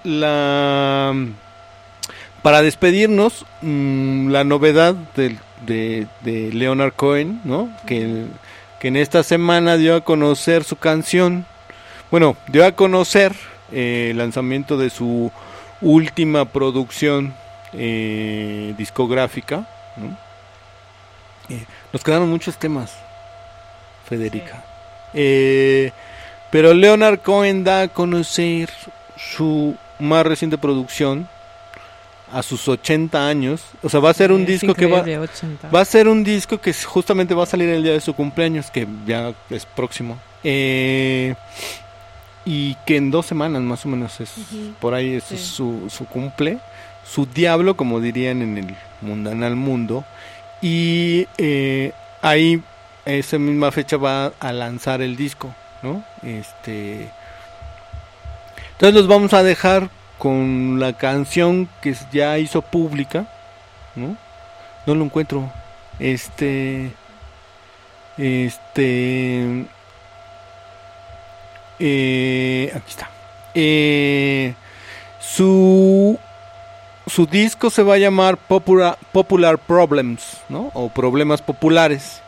para despedirnos, la novedad de Leonard Cohen, ¿no? Que en esta semana dio a conocer su canción. Bueno, dio a conocer el lanzamiento de su última producción discográfica, ¿no? Nos quedaron muchos temas, Federica. Sí. Pero Leonard Cohen da a conocer su más reciente producción a sus 80 años. O sea, va a ser un disco que va a ser un disco que justamente va a salir el día de su cumpleaños, que ya es próximo. Y que en 2 semanas más o menos es, por ahí es su cumple, su diablo, como dirían en el mundanal mundo. Y ahí esa misma fecha va a lanzar el disco, ¿no? Entonces los vamos a dejar con la canción que ya hizo pública, ¿no? No lo encuentro. Aquí está. Su disco se va a llamar Popular Problems, ¿no? O Problemas Populares.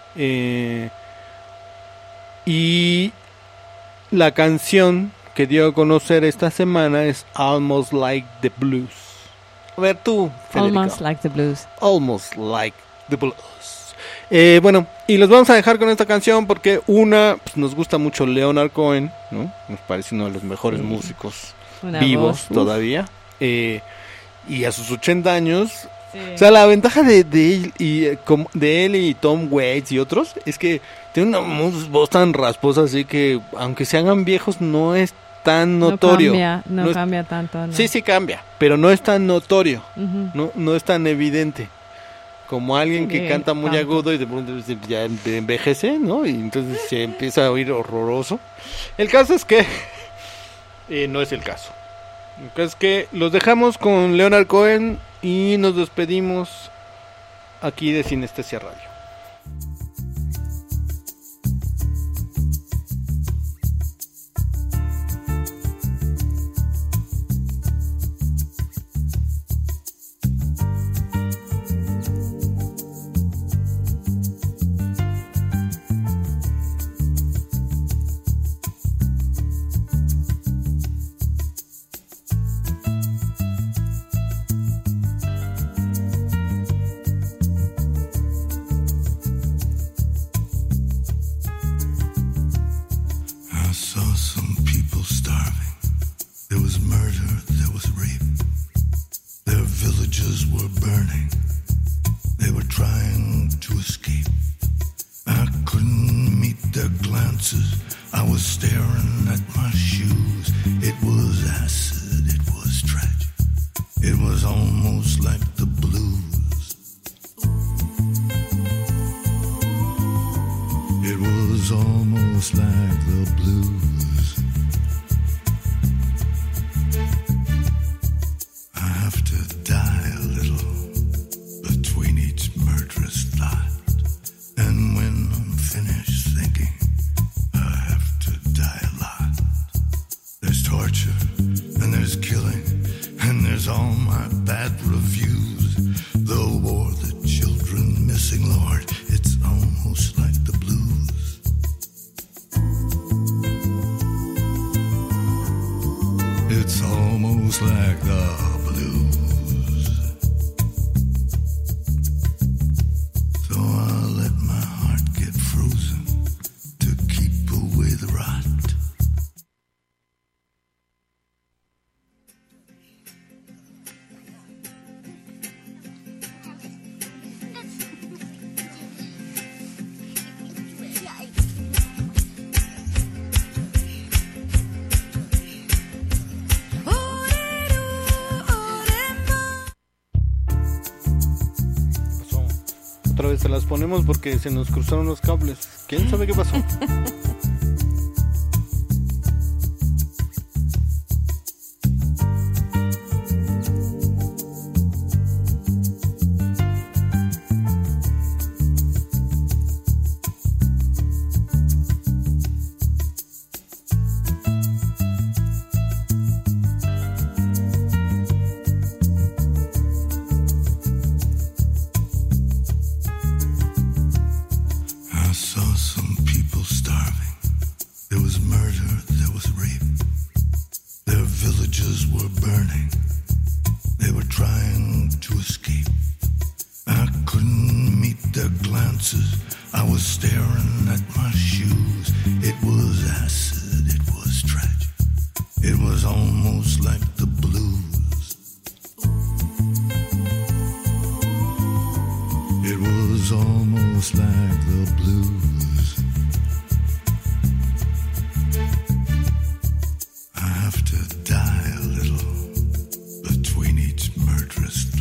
Y la canción que dio a conocer esta semana es Almost Like the Blues. A ver tú, Federico. Almost Like the Blues. Almost Like the Blues. Bueno, y los vamos a dejar con esta canción porque pues, nos gusta mucho Leonard Cohen, ¿no? Nos parece uno de los mejores músicos vivos todavía. Y a sus 80 años, o sea, la ventaja de él y Tom Waits y otros es que tiene una voz tan rasposa, así que aunque se hagan viejos no es tan notorio. No cambia tanto. ¿No? Sí cambia, pero no es tan notorio, no es tan evidente como alguien que canta muy agudo y de pronto ya envejece, ¿no? Y entonces se empieza a oír horroroso. El caso es que no es el caso. El caso es que los dejamos con Leonard Cohen y nos despedimos aquí de Sinestesia Radio. Otra vez se las ponemos porque se nos cruzaron los cables. ¿Quién sabe qué pasó?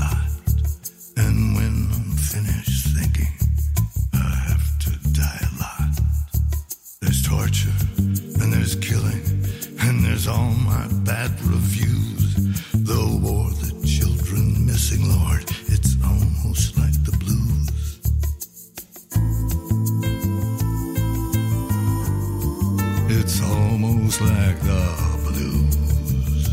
And when I'm finished thinking, I have to die alive. almost like the blues.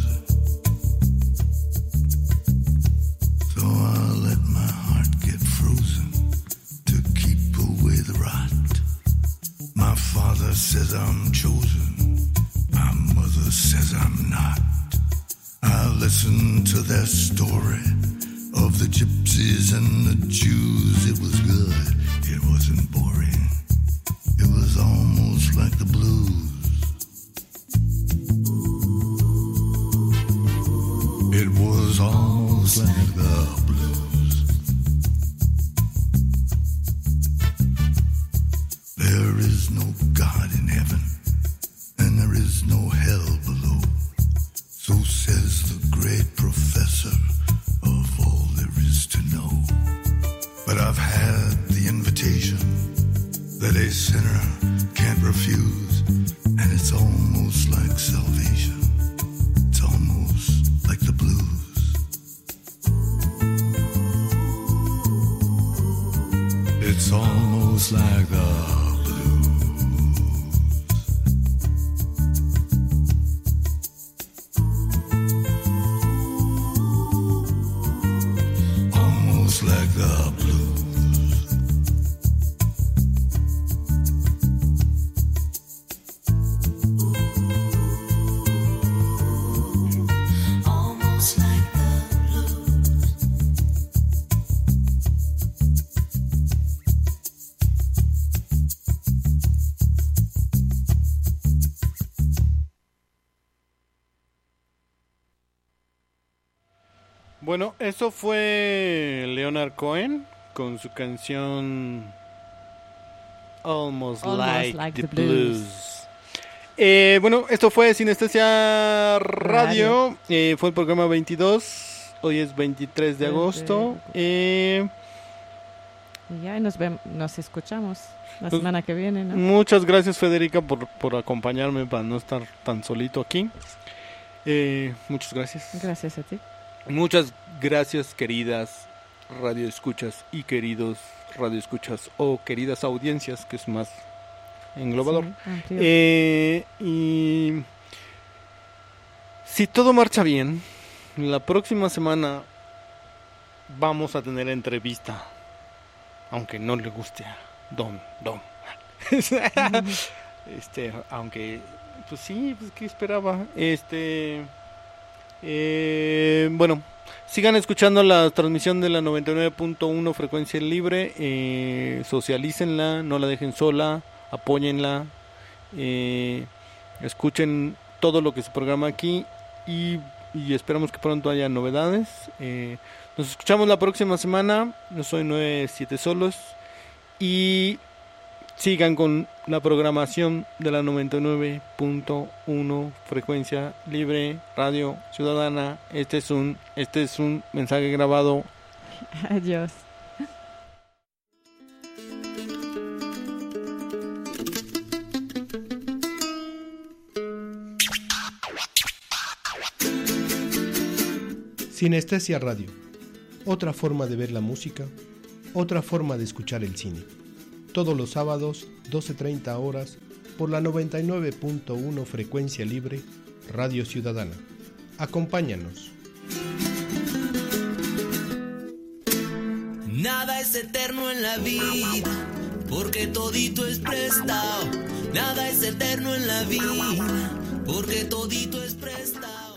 So I let my heart get frozen to keep away the rot. My father says I'm chosen, my mother says I'm not. I listen to their story of the gypsies and the Jews. It was good, it wasn't boring. It was almost like the blues. It was almost like the blues. There is no God in heaven, and there is no hell below. So says the great professor of all there is to know. But I've had the invitation that a sinner can't refuse, and it's almost like salvation. It's almost like the blues. It's almost like the like the blues. Almost like the blues. Bueno, eso fue Leonard Cohen con su canción Almost Like the Blues. Bueno, esto fue Sinestesia Radio. Fue el programa 22. Hoy es 23 de agosto. Y ya nos escuchamos la semana que viene, ¿no? Muchas gracias, Federica, por acompañarme para no estar tan solito aquí. Muchas gracias. Gracias a ti. Muchas gracias, queridas radioescuchas y queridos radioescuchas o queridas audiencias, que es más englobador. Sí, y si todo marcha bien, la próxima semana vamos a tener entrevista, aunque no le guste a Don. Aunque, pues sí, pues ¿qué esperaba? Bueno, sigan escuchando la transmisión de la 99.1 frecuencia libre, socialícenla, no la dejen sola, apóyenla, escuchen todo lo que se programa aquí y esperamos que pronto haya novedades. Nos escuchamos la próxima semana. Yo soy 97 Solos y sigan con la programación de la 99.1 frecuencia libre Radio Ciudadana. Este es un mensaje grabado. Adiós. Sinestesia Radio. Otra forma de ver la música, otra forma de escuchar el cine. Todos los sábados, 12:30 horas, por la 99.1 frecuencia libre, Radio Ciudadana. Acompáñanos. Nada es eterno en la vida, porque todito es prestado. Nada es eterno en la vida, porque todito es prestado.